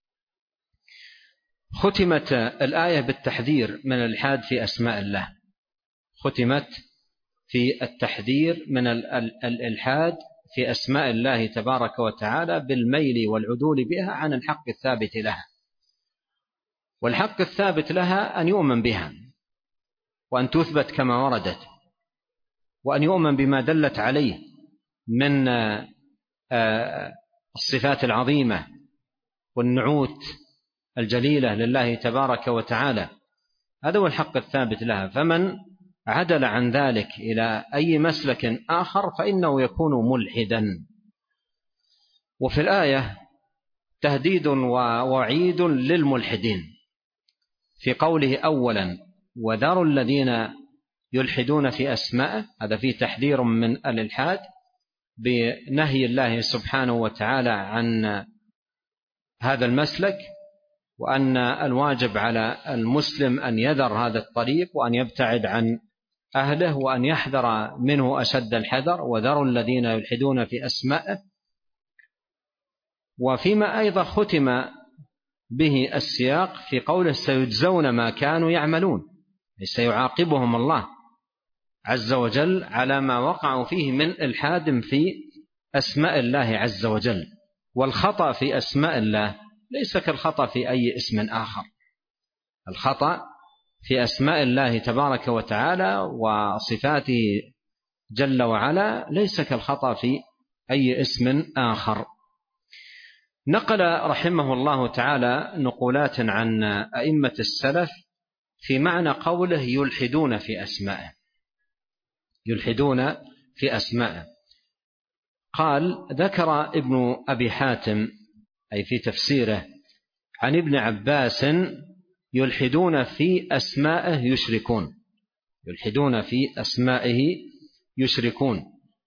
ختمت الآية بالتحذير من الإلحاد في أسماء الله، ختمت في التحذير من الإلحاد في أسماء الله تبارك وتعالى بالميل والعدول بها عن الحق الثابت لها. والحق الثابت لها أن يؤمن بها، وأن تثبت كما وردت، وأن يؤمن بما دلت عليه من الصفات العظيمة والنعوت الجليلة لله تبارك وتعالى. هذا هو الحق الثابت لها. فمن عدل عن ذلك إلى أي مسلك آخر فإنه يكون ملحدا. وفي الآية تهديد ووعيد للملحدين في قوله أولا: وذروا الذين يلحدون في أسمائه. هذا فيه تحذير من الإلحاد بنهي الله سبحانه وتعالى عن هذا المسلك، وأن الواجب على المسلم أن يذر هذا الطريق وأن يبتعد عن أهله وأن يحذر منه أشد الحذر. وذروا الذين يلحدون في أسمائه. وفيما أيضا ختم به السياق في قوله: سيجزون ما كانوا يعملون، سيعاقبهم الله عز وجل على ما وقعوا فيه من إلحاد في أسماء الله عز وجل. والخطأ في أسماء الله ليس كالخطأ في أي اسم آخر. الخطأ في أسماء الله تبارك وتعالى وصفاته جل وعلا ليس كالخطأ في أي اسم آخر. نقل رحمه الله تعالى نقولات عن أئمة السلف في معنى قوله يلحدون في أسمائه، يلحدون في أسمائه. قال: ذكر ابن أبي حاتم أي في تفسيره عن ابن عباس: يلحدون في أسمائه يشركون، يلحدون في أسمائه يشركون.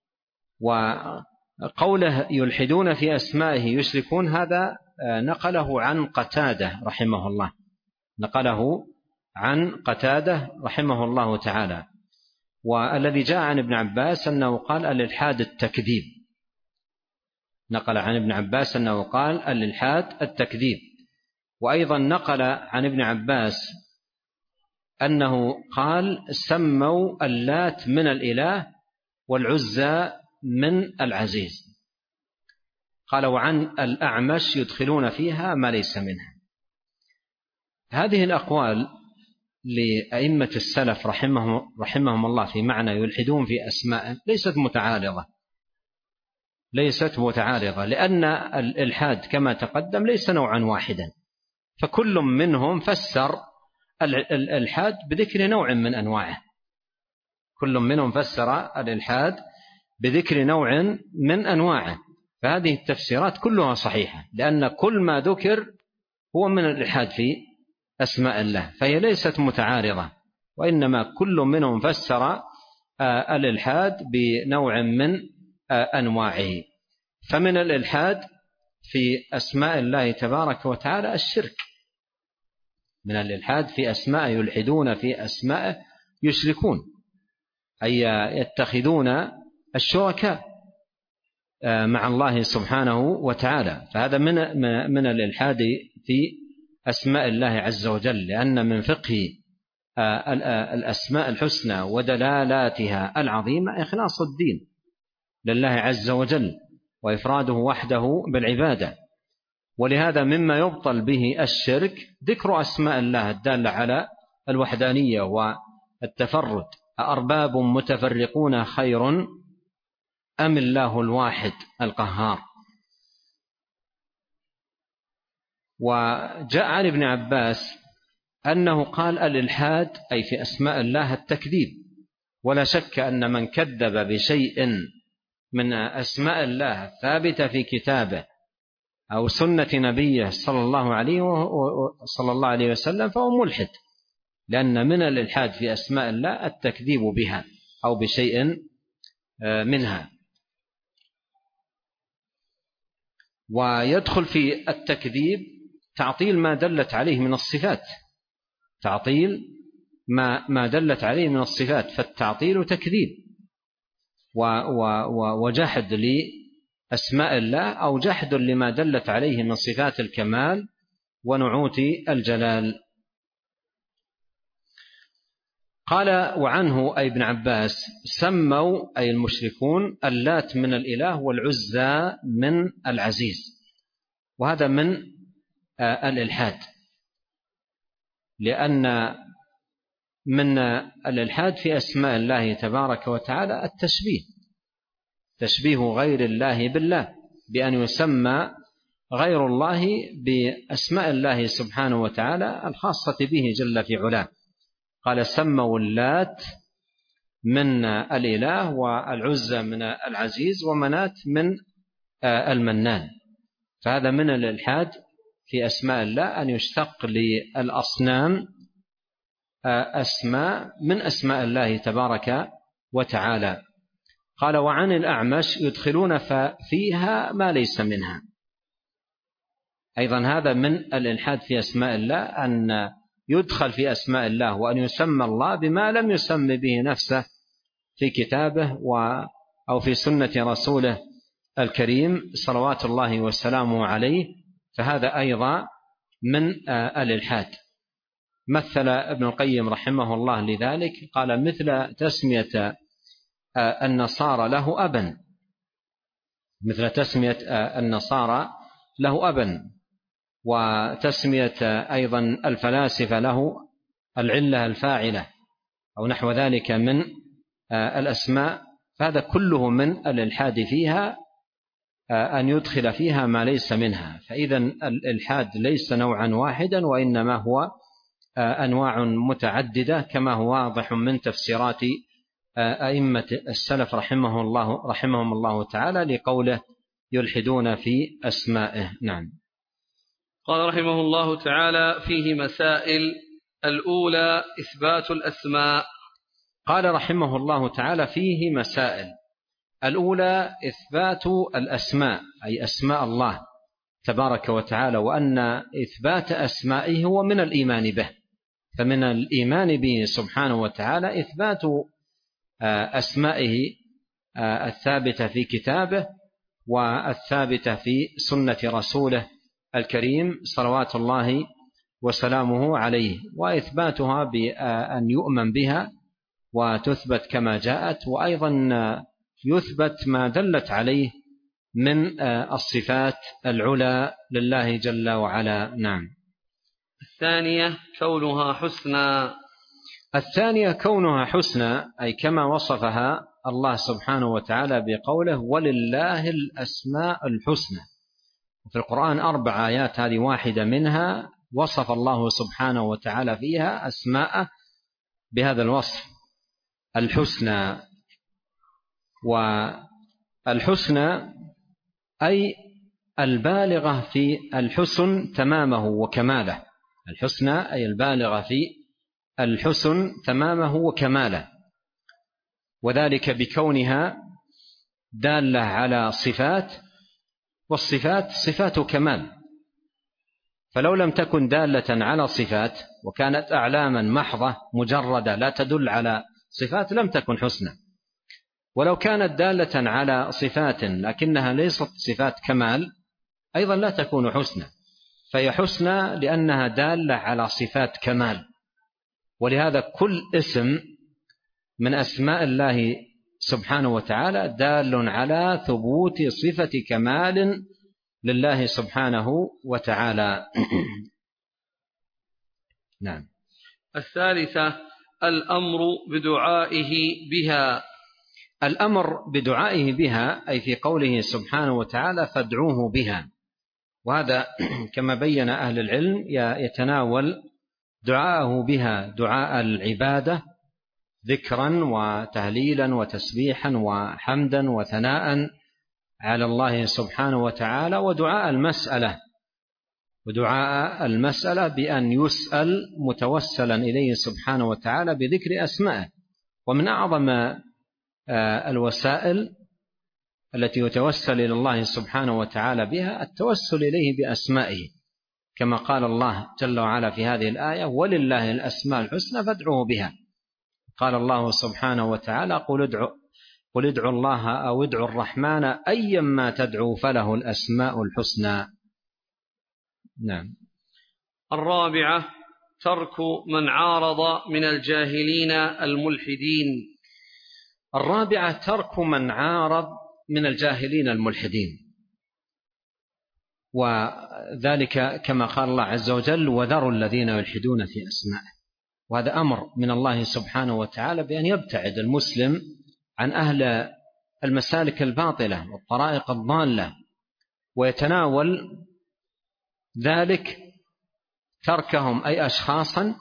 وقوله يلحدون في أسمائه يشركون هذا نقله عن قتادة رحمه الله، نقله عن قتادة رحمه الله تعالى. والذي جاء عن ابن عباس أنه قال الإلحاد التكذيب، نقل عن ابن عباس أنه قال الإلحاد التكذيب. وأيضا نقل عن ابن عباس أنه قال سموا اللات من الإله والعزى من العزيز. قال: وعن الأعمش يدخلون فيها ما ليس منها. هذه الأقوال لأئمة السلف رحمهم, رحمهم الله في معنى يلحدون في أسماء ليست متعارضة، ليست متعارضة، لأن الإلحاد كما تقدم ليس نوعا واحدا، فكل منهم فسر الإلحاد بذكر نوع من أنواعه، كل منهم فسر الإلحاد بذكر نوع من أنواعه. فهذه التفسيرات كلها صحيحة، لأن كل ما ذكر هو من الإلحاد في أسماء الله، فهي ليست متعارضة، وإنما كل منهم فسر الإلحاد بنوع من أنواعه. فمن الإلحاد في أسماء الله تبارك وتعالى الشرك، من الإلحاد في أسماء يلحدون في أسماء يشركون، أي يتخذون الشركاء مع الله سبحانه وتعالى. فهذا من من الإلحاد في أسماء الله عز وجل، لأن من فقه الأسماء الحسنى ودلالاتها العظيمة إخلاص الدين لله عز وجل وإفراده وحده بالعبادة. ولهذا مما يبطل به الشرك ذكر أسماء الله الدالة على الوحدانية والتفرد. أأرباب متفرقون خير أم الله الواحد القهار. وجاء عن ابن عباس أنه قال الإلحاد أي في أسماء الله التكذيب، ولا شك أن من كذب بشيء من أسماء الله ثابتة في كتابه أو سنة نبيه صلى الله عليه صلى الله عليه وسلم فهو ملحد، لأن من الإلحاد في أسماء الله التكذيب بها أو بشيء منها. ويدخل في التكذيب تعطيل ما دلت عليه من الصفات، تعطيل ما ما دلت عليه من الصفات، فالتعطيل تكذيب وجحد لأسماء الله أو جحد لما دلت عليه من صفات الكمال ونعوت الجلال. قال: وعنه أي ابن عباس سموا أي المشركون اللات من الإله والعزى من العزيز، وهذا من الإلحاد، لأن من الإلحاد في أسماء الله تبارك وتعالى التشبيه، تشبيه غير الله بالله، بأن يسمى غير الله بأسماء الله سبحانه وتعالى الخاصة به جل في علاه. قال: سموا اللات من الإله والعزى من العزيز ومنات من المنان. فهذا من الإلحاد في أسماء الله أن يشتق للأصنام أسماء من أسماء الله تبارك وتعالى. قال: وعن الأعمش يدخلون فيها ما ليس منها. أيضا هذا من الإلحاد في أسماء الله أن يدخل في أسماء الله وأن يسمى الله بما لم يسم به نفسه في كتابه أو في سنة رسوله الكريم صلوات الله وسلامه عليه، فهذا أيضا من الإلحاد. مثل ابن القيم رحمه الله لذلك، قال: مثل تسمية النصارى له أبا، مثل تسمية النصارى له أبا، وتسمية أيضا الفلاسفة له العلة الفاعلة أو نحو ذلك من الأسماء، فهذا كله من الإلحاد فيها، أن يدخل فيها ما ليس منها. فإذا الإلحاد ليس نوعا واحدا، وإنما هو أنواع متعددة، كما هو واضح من تفسيرات أئمة السلف رحمه الله رحمهم الله تعالى لقوله يلحدون في أسمائه. نعم. قال رحمه الله تعالى: فيه مسائل. الأولى إثبات الأسماء. قال رحمه الله تعالى: فيه مسائل. الأولى إثبات الأسماء، أي أسماء الله تبارك وتعالى، وأن إثبات أسمائه هو من الإيمان به. فمن الإيمان به سبحانه وتعالى إثبات أسمائه الثابتة في كتابه والثابتة في سنة رسوله الكريم صلوات الله وسلامه عليه، وإثباتها بأن يؤمن بها وتثبت كما جاءت، وأيضا يثبت ما دلت عليه من الصفات العلى لله جل وعلا. نعم. الثانية كونها حسنى. الثانية كونها حسنى، أي كما وصفها الله سبحانه وتعالى بقوله: ولله الأسماء الحسنى. في القرآن أربع آيات، هذه واحدة منها وصف الله سبحانه وتعالى فيها أسماء بهذا الوصف الحسنى. والحسنى أي البالغة في الحسن تمامه وكماله. الحسنى أي البالغة في الحسن تمامه وكماله، وذلك بكونها دالة على صفات، والصفات صفات كمال. فلو لم تكن دالة على صفات وكانت أعلاما محضة مجردة لا تدل على صفات لم تكن حسنى، ولو كانت دالة على صفات لكنها ليست صفات كمال أيضا لا تكون حسنى. فهي حسنى لأنها دالة على صفات كمال. ولهذا كل اسم من أسماء الله سبحانه وتعالى دال على ثبوت صفة كمال لله سبحانه وتعالى. نعم. الثالثة الأمر بدعائه بها. الأمر بدعائه بها أي في قوله سبحانه وتعالى: فادعوه بها. وهذا كما بين أهل العلم يتناول دعاءه بها دعاء العبادة ذكرا وتهليلا وتسبيحا وحمدا وثناء على الله سبحانه وتعالى، ودعاء المسألة ودعاء المسألة بأن يسأل متوسلا إليه سبحانه وتعالى بذكر أسمائه. ومن أعظم الوسائل التي يتوسل إلى الله سبحانه وتعالى بها التوسل إليه بأسمائه، كما قال الله جل وعلا في هذه الآية: ولله الأسماء الحسنى فادعوه بها. قال الله سبحانه وتعالى: قل ادعوا قل ادعوا الله أو ادعوا الرحمن أيما تدعوا فله الأسماء الحسنى. نعم. الرابعة ترك من عارض من الجاهلين الملحدين. الرابعة ترك من عارض من الجاهلين الملحدين، وذلك كما قال الله عز وجل: وذروا الذين يلحدون في أسمائه. وهذا أمر من الله سبحانه وتعالى بأن يبتعد المسلم عن أهل المسالك الباطلة والطرائق الضالة، ويتناول ذلك تركهم أي أشخاصا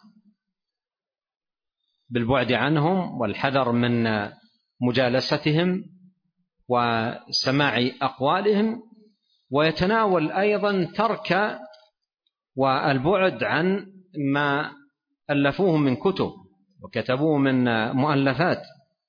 بالبعد عنهم والحذر من مجالستهم وسماع أقوالهم، ويتناول أيضا ترك والبعد عن ما ألفوه من كتب وكتبوه من مؤلفات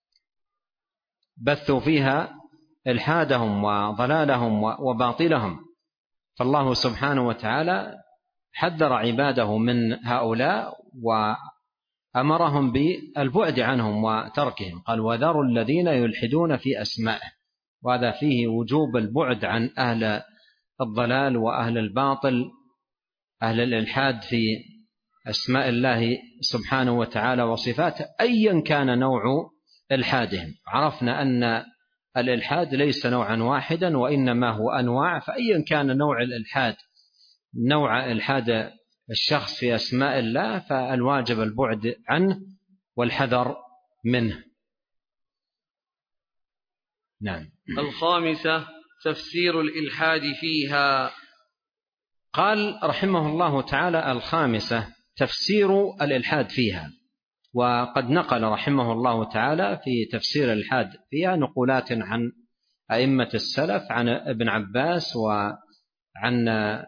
بثوا فيها إلحادهم وضلالهم وباطلهم. فالله سبحانه وتعالى حذر عباده من هؤلاء وأمرهم بالبعد عنهم وتركهم. قال: وذروا الذين يلحدون في أسمائه. وهذا فيه وجوب البعد عن أهل الضلال وأهل الباطل، أهل الإلحاد في أسماء الله سبحانه وتعالى وصفاته أيا كان نوع إلحادهم. عرفنا أن الإلحاد ليس نوعا واحدا وإنما هو أنواع، فأيا كان نوع الإلحاد نوع إلحاد الشخص في أسماء الله فالواجب البعد عنه والحذر منه. نعم. الخامسة تفسير الإلحاد فيها. قال رحمه الله تعالى: الخامسة تفسير الإلحاد فيها. وقد نقل رحمه الله تعالى في تفسير الإلحاد فيها نقولات عن أئمة السلف، عن ابن عباس وعن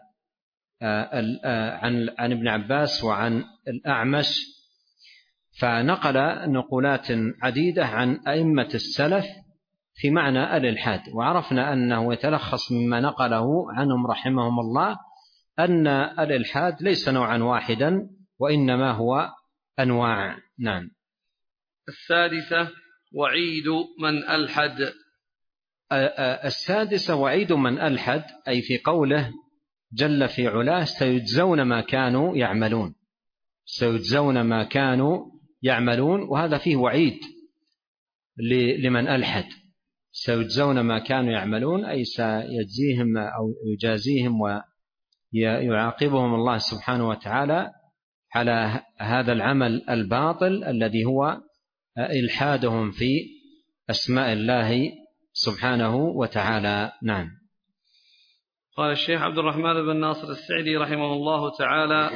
عن عن ابن عباس وعن الأعمش، فنقل نقولات عديدة عن أئمة السلف في معنى الإلحاد. وعرفنا أنه يتلخص مما نقله عنهم رحمهم الله أن الإلحاد ليس نوعا واحدا وإنما هو أنواع. نعم. السادسة وعيد من ألحد. السادسة وعيد من ألحد، أي في قوله جل في علاه: سيجزون ما كانوا يعملون، سيجزون ما كانوا يعملون، وهذا فيه وعيد لمن ألحد. سيجزون ما كانوا يعملون أي سيجزيهم أو يجازيهم ويعاقبهم الله سبحانه وتعالى على هذا العمل الباطل الذي هو إلحادهم في أسماء الله سبحانه وتعالى. نعم. قال الشيخ عبد الرحمن بن ناصر السعدي رحمه الله تعالى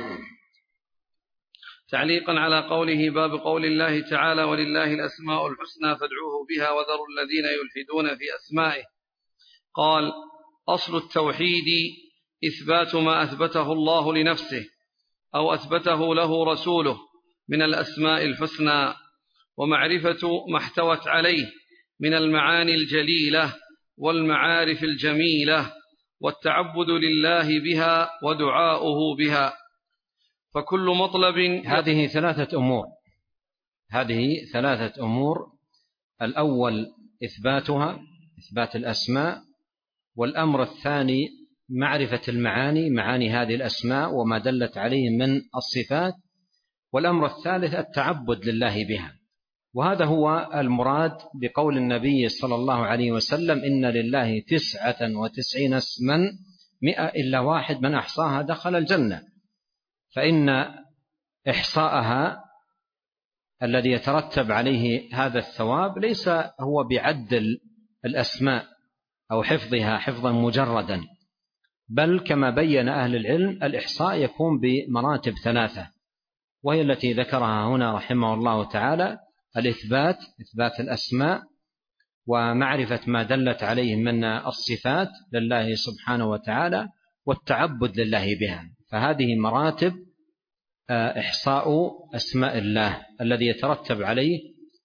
تعليقا على قوله: باب قول الله تعالى: ولله الأسماء الحسنى فادعوه بها وذروا الذين يلحدون في أسمائه. قال: أصل التوحيد إثبات ما أثبته الله لنفسه أو أثبته له رسوله من الأسماء الحسنى، ومعرفة ما احتوت عليه من المعاني الجليلة والمعارف الجميلة، والتعبد لله بها ودعاؤه بها. فكل مطلب هذه ثلاثة أمور هذه ثلاثة أمور الأول إثباتها، إثبات الأسماء، والأمر الثاني معرفة المعاني، معاني هذه الأسماء وما دلت عليه من الصفات، والأمر الثالث التعبد لله بها. وهذا هو المراد بقول النبي صلى الله عليه وسلم: إن لله تسعة وتسعين اسما مئة إلا واحد من أحصاها دخل الجنة. فإن إحصاءها الذي يترتب عليه هذا الثواب ليس هو بعد الأسماء أو حفظها حفظا مجردا، بل كما بين أهل العلم الإحصاء يكون بمراتب ثلاثة، وهي التي ذكرها هنا رحمه الله تعالى: الإثبات، إثبات الأسماء، ومعرفة ما دلت عليه من الصفات لله سبحانه وتعالى، والتعبد لله بها. فهذه مراتب إحصاء أسماء الله الذي يترتب عليه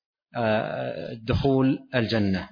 دخول الجنة.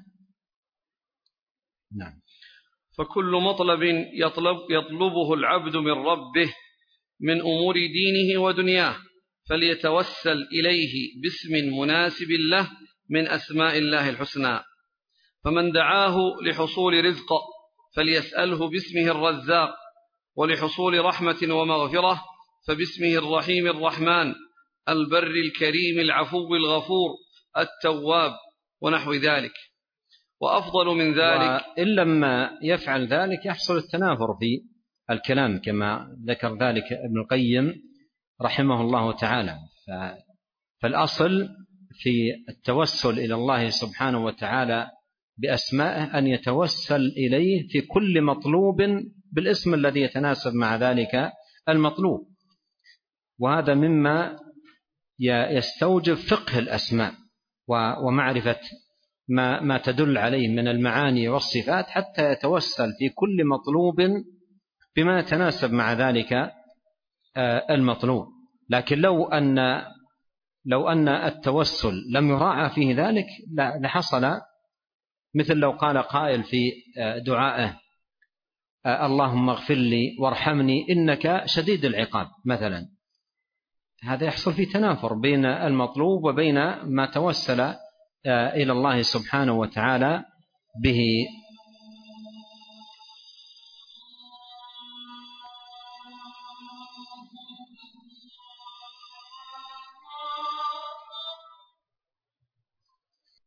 نعم. فكل مطلب يطلب يطلبه العبد من ربه من أمور دينه ودنياه فليتوسل إليه باسم مناسب له من أسماء الله الحسنى. فمن دعاه لحصول رزق فليسأله باسمه الرزاق، ولحصول رحمة ومغفرة فباسمه الرحيم الرحمن، البر الكريم العفو الغفور التواب، ونحو ذلك. وأفضل من ذلك، وإن لم يفعل ذلك يحصل التنافر في الكلام كما ذكر ذلك ابن القيم رحمه الله تعالى. فالأصل في التوسل إلى الله سبحانه وتعالى بأسمائه أن يتوسل إليه في كل مطلوب بالاسم الذي يتناسب مع ذلك المطلوب، وهذا مما يستوجب فقه الأسماء ومعرفة ما, ما تدل عليه من المعاني والصفات، حتى يتوسل في كل مطلوب بما يتناسب مع ذلك المطلوب. لكن لو أن لو أن التوسل لم يراعى فيه ذلك لحصل مثل لو قال قائل في دعائه: اللهم اغفر لي وارحمني إنك شديد العقاب مثلا. هذا يحصل فيه تنافر بين المطلوب وبين ما توسل إلى الله سبحانه وتعالى به.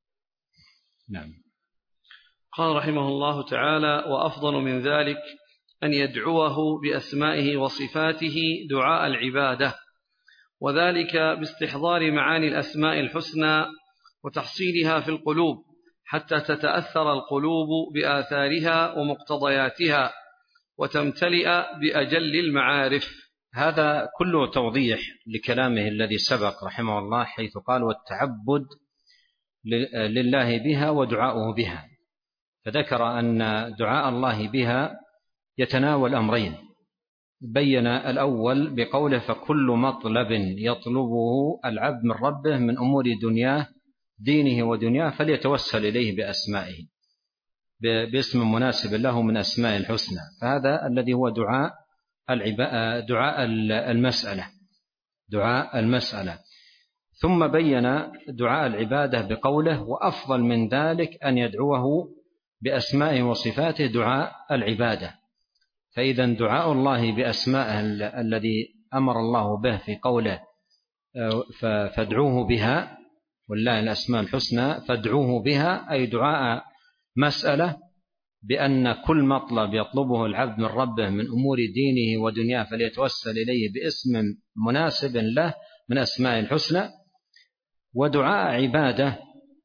نعم. قال رحمه الله تعالى: وأفضل من ذلك أن يدعوه بأسمائه وصفاته دعاء العبادة، وذلك باستحضار معاني الأسماء الحسنى وتحصيلها في القلوب حتى تتأثر القلوب بآثارها ومقتضياتها وتمتلئ بأجل المعارف. هذا كله توضيح لكلامه الذي سبق رحمه الله، حيث قال والتعبد لله بها ودعاؤه بها، فذكر أن دعاء الله بها يتناول أمرين. بين الأول بقوله فكل مطلب يطلبه العبد من ربه من أمور دنياه دينه ودنياه فليتوسل إليه بأسمائه، باسم مناسب له من أسماء الحسنى، فهذا الذي هو دعاء دعاء المسألة دعاء المسألة. ثم بين دعاء العبادة بقوله وأفضل من ذلك أن يدعوه بأسمائه وصفاته دعاء العبادة. فإذا دعاء الله بأسمائه الذي أمر الله به في قوله فادعوه بها، والله الأسماء الحسنى فادعوه بها، أي دعاء مسألة بأن كل مطلب يطلبه العبد من ربه من أمور دينه ودنياه فليتوسل إليه باسم مناسب له من أسماء الحسنى. ودعاء عبادة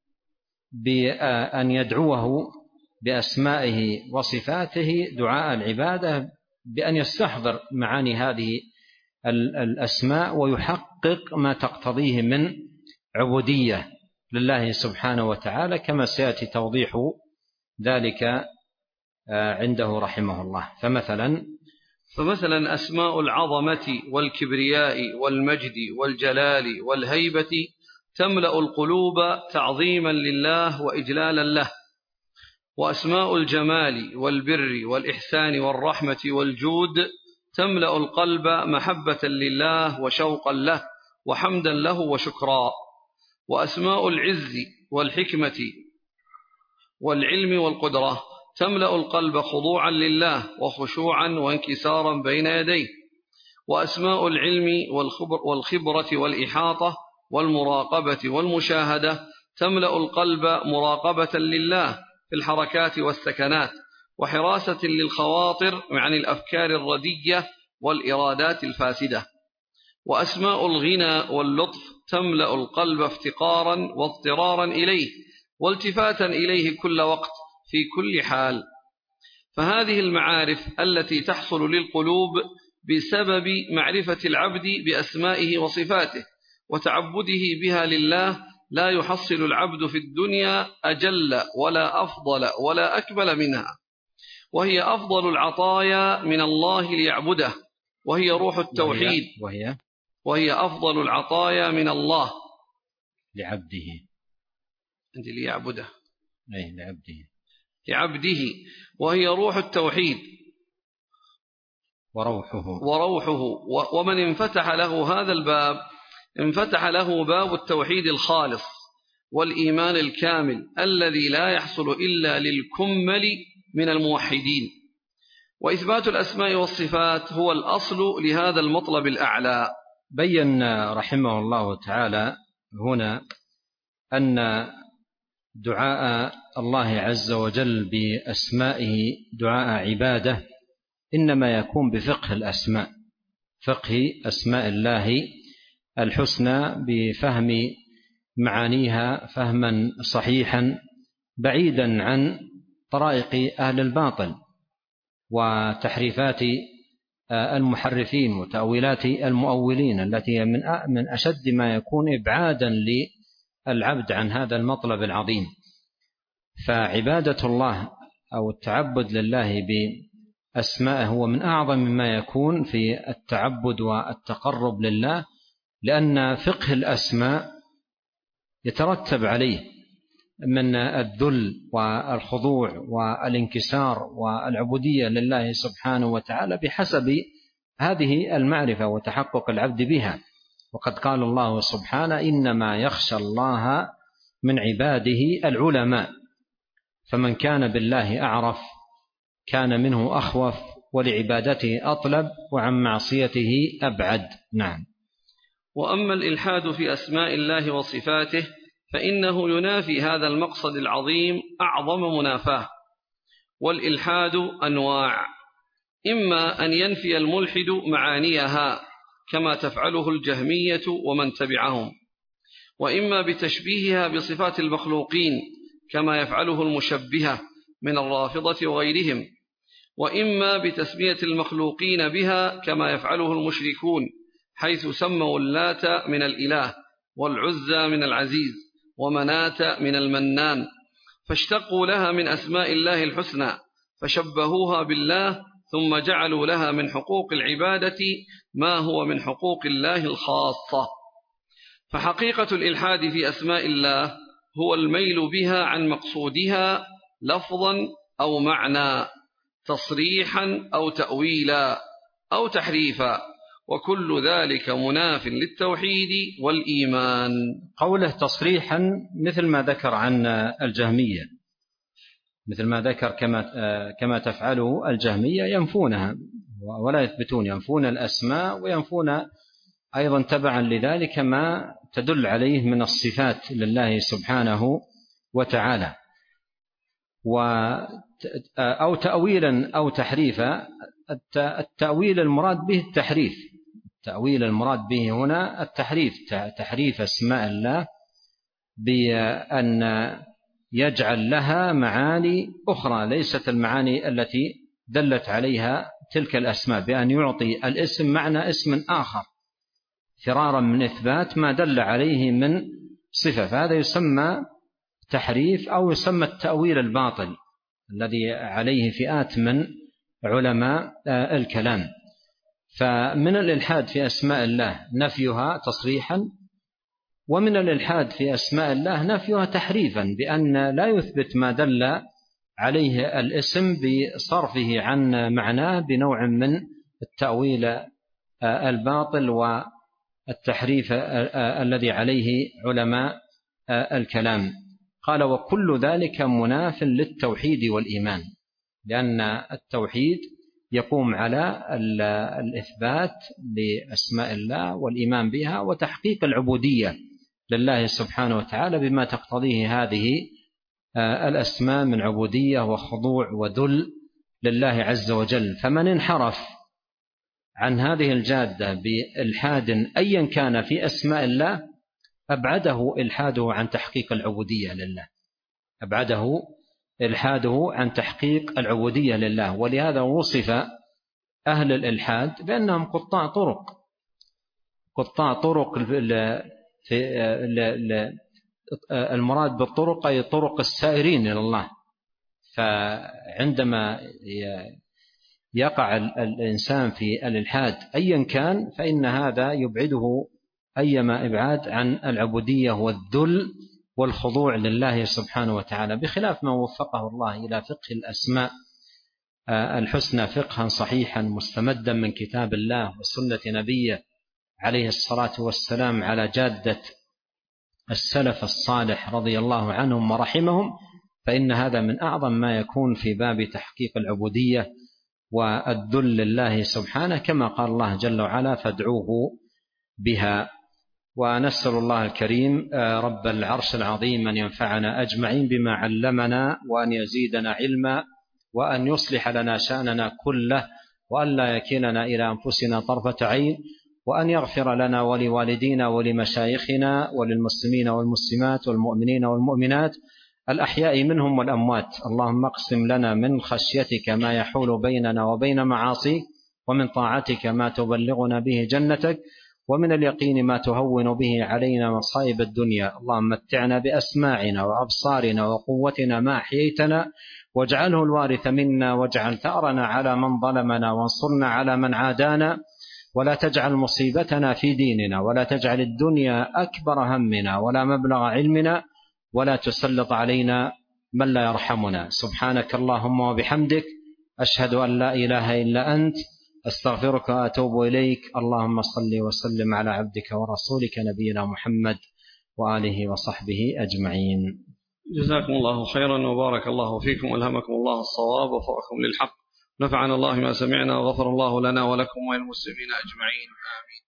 بأن يدعوه بأسمائه وصفاته دعاء العبادة بأن يستحضر معاني هذه الأسماء ويحقق ما تقتضيه من عبودية لله سبحانه وتعالى، كما سيأتي توضيح ذلك عنده رحمه الله. فمثلا فمثلا أسماء العظمة والكبرياء والمجد والجلال والهيبة تملأ القلوب تعظيما لله وإجلالا له، وأسماء الجمال والبر والإحسان والرحمة والجود تملأ القلب محبة لله وشوقا له وحمدا له وشكرا. وأسماء العز والحكمة والعلم والقدرة تملأ القلب خضوعا لله وخشوعا وانكسارا بين يديه. وأسماء العلم والخبرة والإحاطة والمراقبة والمشاهدة تملأ القلب مراقبة لله في الحركات والسكنات وحراسة للخواطر عن الأفكار الردية والإرادات الفاسدة. وأسماء الغنى واللطف تملأ القلب افتقارا واضطرارا إليه والتفاتا إليه كل وقت في كل حال. فهذه المعارف التي تحصل للقلوب بسبب معرفة العبد بأسمائه وصفاته وتعبده بها لله لا يحصل العبد في الدنيا أجل ولا أفضل ولا أكمل منها، وهي أفضل العطايا من الله ليعبده، وهي روح التوحيد، وهي, وهي أفضل العطايا من الله لعبده أنت ليعبده أي لعبده لعبده وهي روح التوحيد وروحه وروحه ومن انفتح له هذا الباب انفتح له باب التوحيد الخالص والإيمان الكامل الذي لا يحصل إلا للكمل من الموحدين. وإثبات الأسماء والصفات هو الأصل لهذا المطلب الأعلى. بين رحمه الله تعالى هنا أن دعاء الله عز وجل بأسمائه دعاء عبادة إنما يكون بفقه الأسماء، فقه أسماء الله الحسنى بفهم معانيها فهما صحيحا بعيدا عن طرائق أهل الباطل وتحريفات المحرفين وتأويلات المؤولين التي هي من أشد ما يكون إبعادا للعبد عن هذا المطلب العظيم. فعبادة الله أو التعبد لله بأسمائه هو من أعظم ما يكون في التعبد والتقرب لله، لأن فقه الأسماء يترتب عليه من الذل والخضوع والانكسار والعبودية لله سبحانه وتعالى بحسب هذه المعرفة وتحقق العبد بها. وقد قال الله سبحانه إنما يخشى الله من عباده العلماء، فمن كان بالله أعرف كان منه أخوف ولعبادته أطلب وعن معصيته أبعد. نعم. وأما الإلحاد في أسماء الله وصفاته فإنه ينافي هذا المقصد العظيم أعظم منافاه. والإلحاد أنواع، إما أن ينفي الملحد معانيها كما تفعله الجهمية ومن تبعهم، وإما بتشبيهها بصفات المخلوقين كما يفعله المشبهة من الرافضة وغيرهم، وإما بتسمية المخلوقين بها كما يفعله المشركون، حيث سموا اللات من الإله والعزى من العزيز ومناة من المنان، فاشتقوا لها من أسماء الله الحسنى فشبهوها بالله، ثم جعلوا لها من حقوق العبادة ما هو من حقوق الله الخاصة. فحقيقة الإلحاد في أسماء الله هو الميل بها عن مقصودها لفظا أو معنى، تصريحا أو تأويلا أو تحريفا، وكل ذلك مناف للتوحيد والإيمان. قوله تصريحا مثل ما ذكر عن الجهمية، مثل ما ذكر كما كما تفعله الجهمية، ينفونها ولا يثبتون، ينفون الأسماء وينفون أيضا تبعا لذلك ما تدل عليه من الصفات لله سبحانه وتعالى، أو تأويلا أو تحريفا. التأويل المراد به التحريف، التأويل المراد به هنا التحريف، تحريف أسماء الله بأن يجعل لها معاني أخرى ليست المعاني التي دلت عليها تلك الأسماء، بأن يعطي الاسم معنى اسم آخر فرارا من إثبات ما دل عليه من صفة، فهذا يسمى تحريف أو يسمى التأويل الباطل الذي عليه فئات من علماء الكلام. فمن الإلحاد في أسماء الله نفيها تصريحا، ومن الإلحاد في أسماء الله نفيها تحريفا، بأن لا يثبت ما دل عليه الاسم بصرفه عن معناه بنوع من التأويل الباطل والتحريف الذي عليه علماء الكلام. قال وكل ذلك مناف للتوحيد والإيمان، لأن التوحيد يقوم على الإثبات لأسماء الله والإيمان بها وتحقيق العبودية لله سبحانه وتعالى بما تقتضيه هذه الأسماء من عبودية وخضوع وذل لله عز وجل. فمن انحرف عن هذه الجادة بإلحاد أيا كان في أسماء الله أبعده إلحاده عن تحقيق العبودية لله، أبعده إلحاده عن تحقيق العبودية لله. ولهذا وصف أهل الإلحاد بأنهم قطاع طرق، قطاع طرق في المراد بالطرق أي طرق السائرين إلى الله. فعندما يقع الإنسان في الإلحاد أيا كان فإن هذا يبعده أيما إبعاد عن العبودية والذل والخضوع لله سبحانه وتعالى، بخلاف ما وفقه الله إلى فقه الأسماء الحسنى فقها صحيحا مستمدا من كتاب الله وسنة نبيه عليه الصلاة والسلام على جادة السلف الصالح رضي الله عنهم ورحمهم، فإن هذا من أعظم ما يكون في باب تحقيق العبودية والذل لله سبحانه، كما قال الله جل وعلا فادعوه بها. ونسأل الله الكريم رب العرش العظيم أن ينفعنا أجمعين بما علمنا، وأن يزيدنا علما، وأن يصلح لنا شأننا كله، وأن لا يكلنا إلى أنفسنا طرفة عين، وأن يغفر لنا ولوالدينا ولمشايخنا وللمسلمين والمسلمات والمؤمنين والمؤمنات الأحياء منهم والأموات. اللهم اقسم لنا من خشيتك ما يحول بيننا وبين معاصيك، ومن طاعتك ما تبلغنا به جنتك، ومن اليقين ما تهون به علينا مصائب الدنيا. اللهم متعنا بأسماعنا وأبصارنا وقوتنا ما أحييتنا، واجعله الوارث منا، واجعل ثأرنا على من ظلمنا، وانصرنا على من عادانا، ولا تجعل مصيبتنا في ديننا، ولا تجعل الدنيا أكبر همنا ولا مبلغ علمنا، ولا تسلط علينا من لا يرحمنا. سبحانك اللهم وبحمدك، أشهد أن لا إله إلا أنت، أستغفرك وأتوب إليك. اللهم صل وسلم على عبدك ورسولك نبينا محمد وآله وصحبه أجمعين. جزاكم الله خيرا وبارك الله فيكم، ألهمكم الله الصواب ووفقكم للحق، نفعنا الله ما سمعنا وغفر الله لنا ولكم وللمسلمين أجمعين. آمين.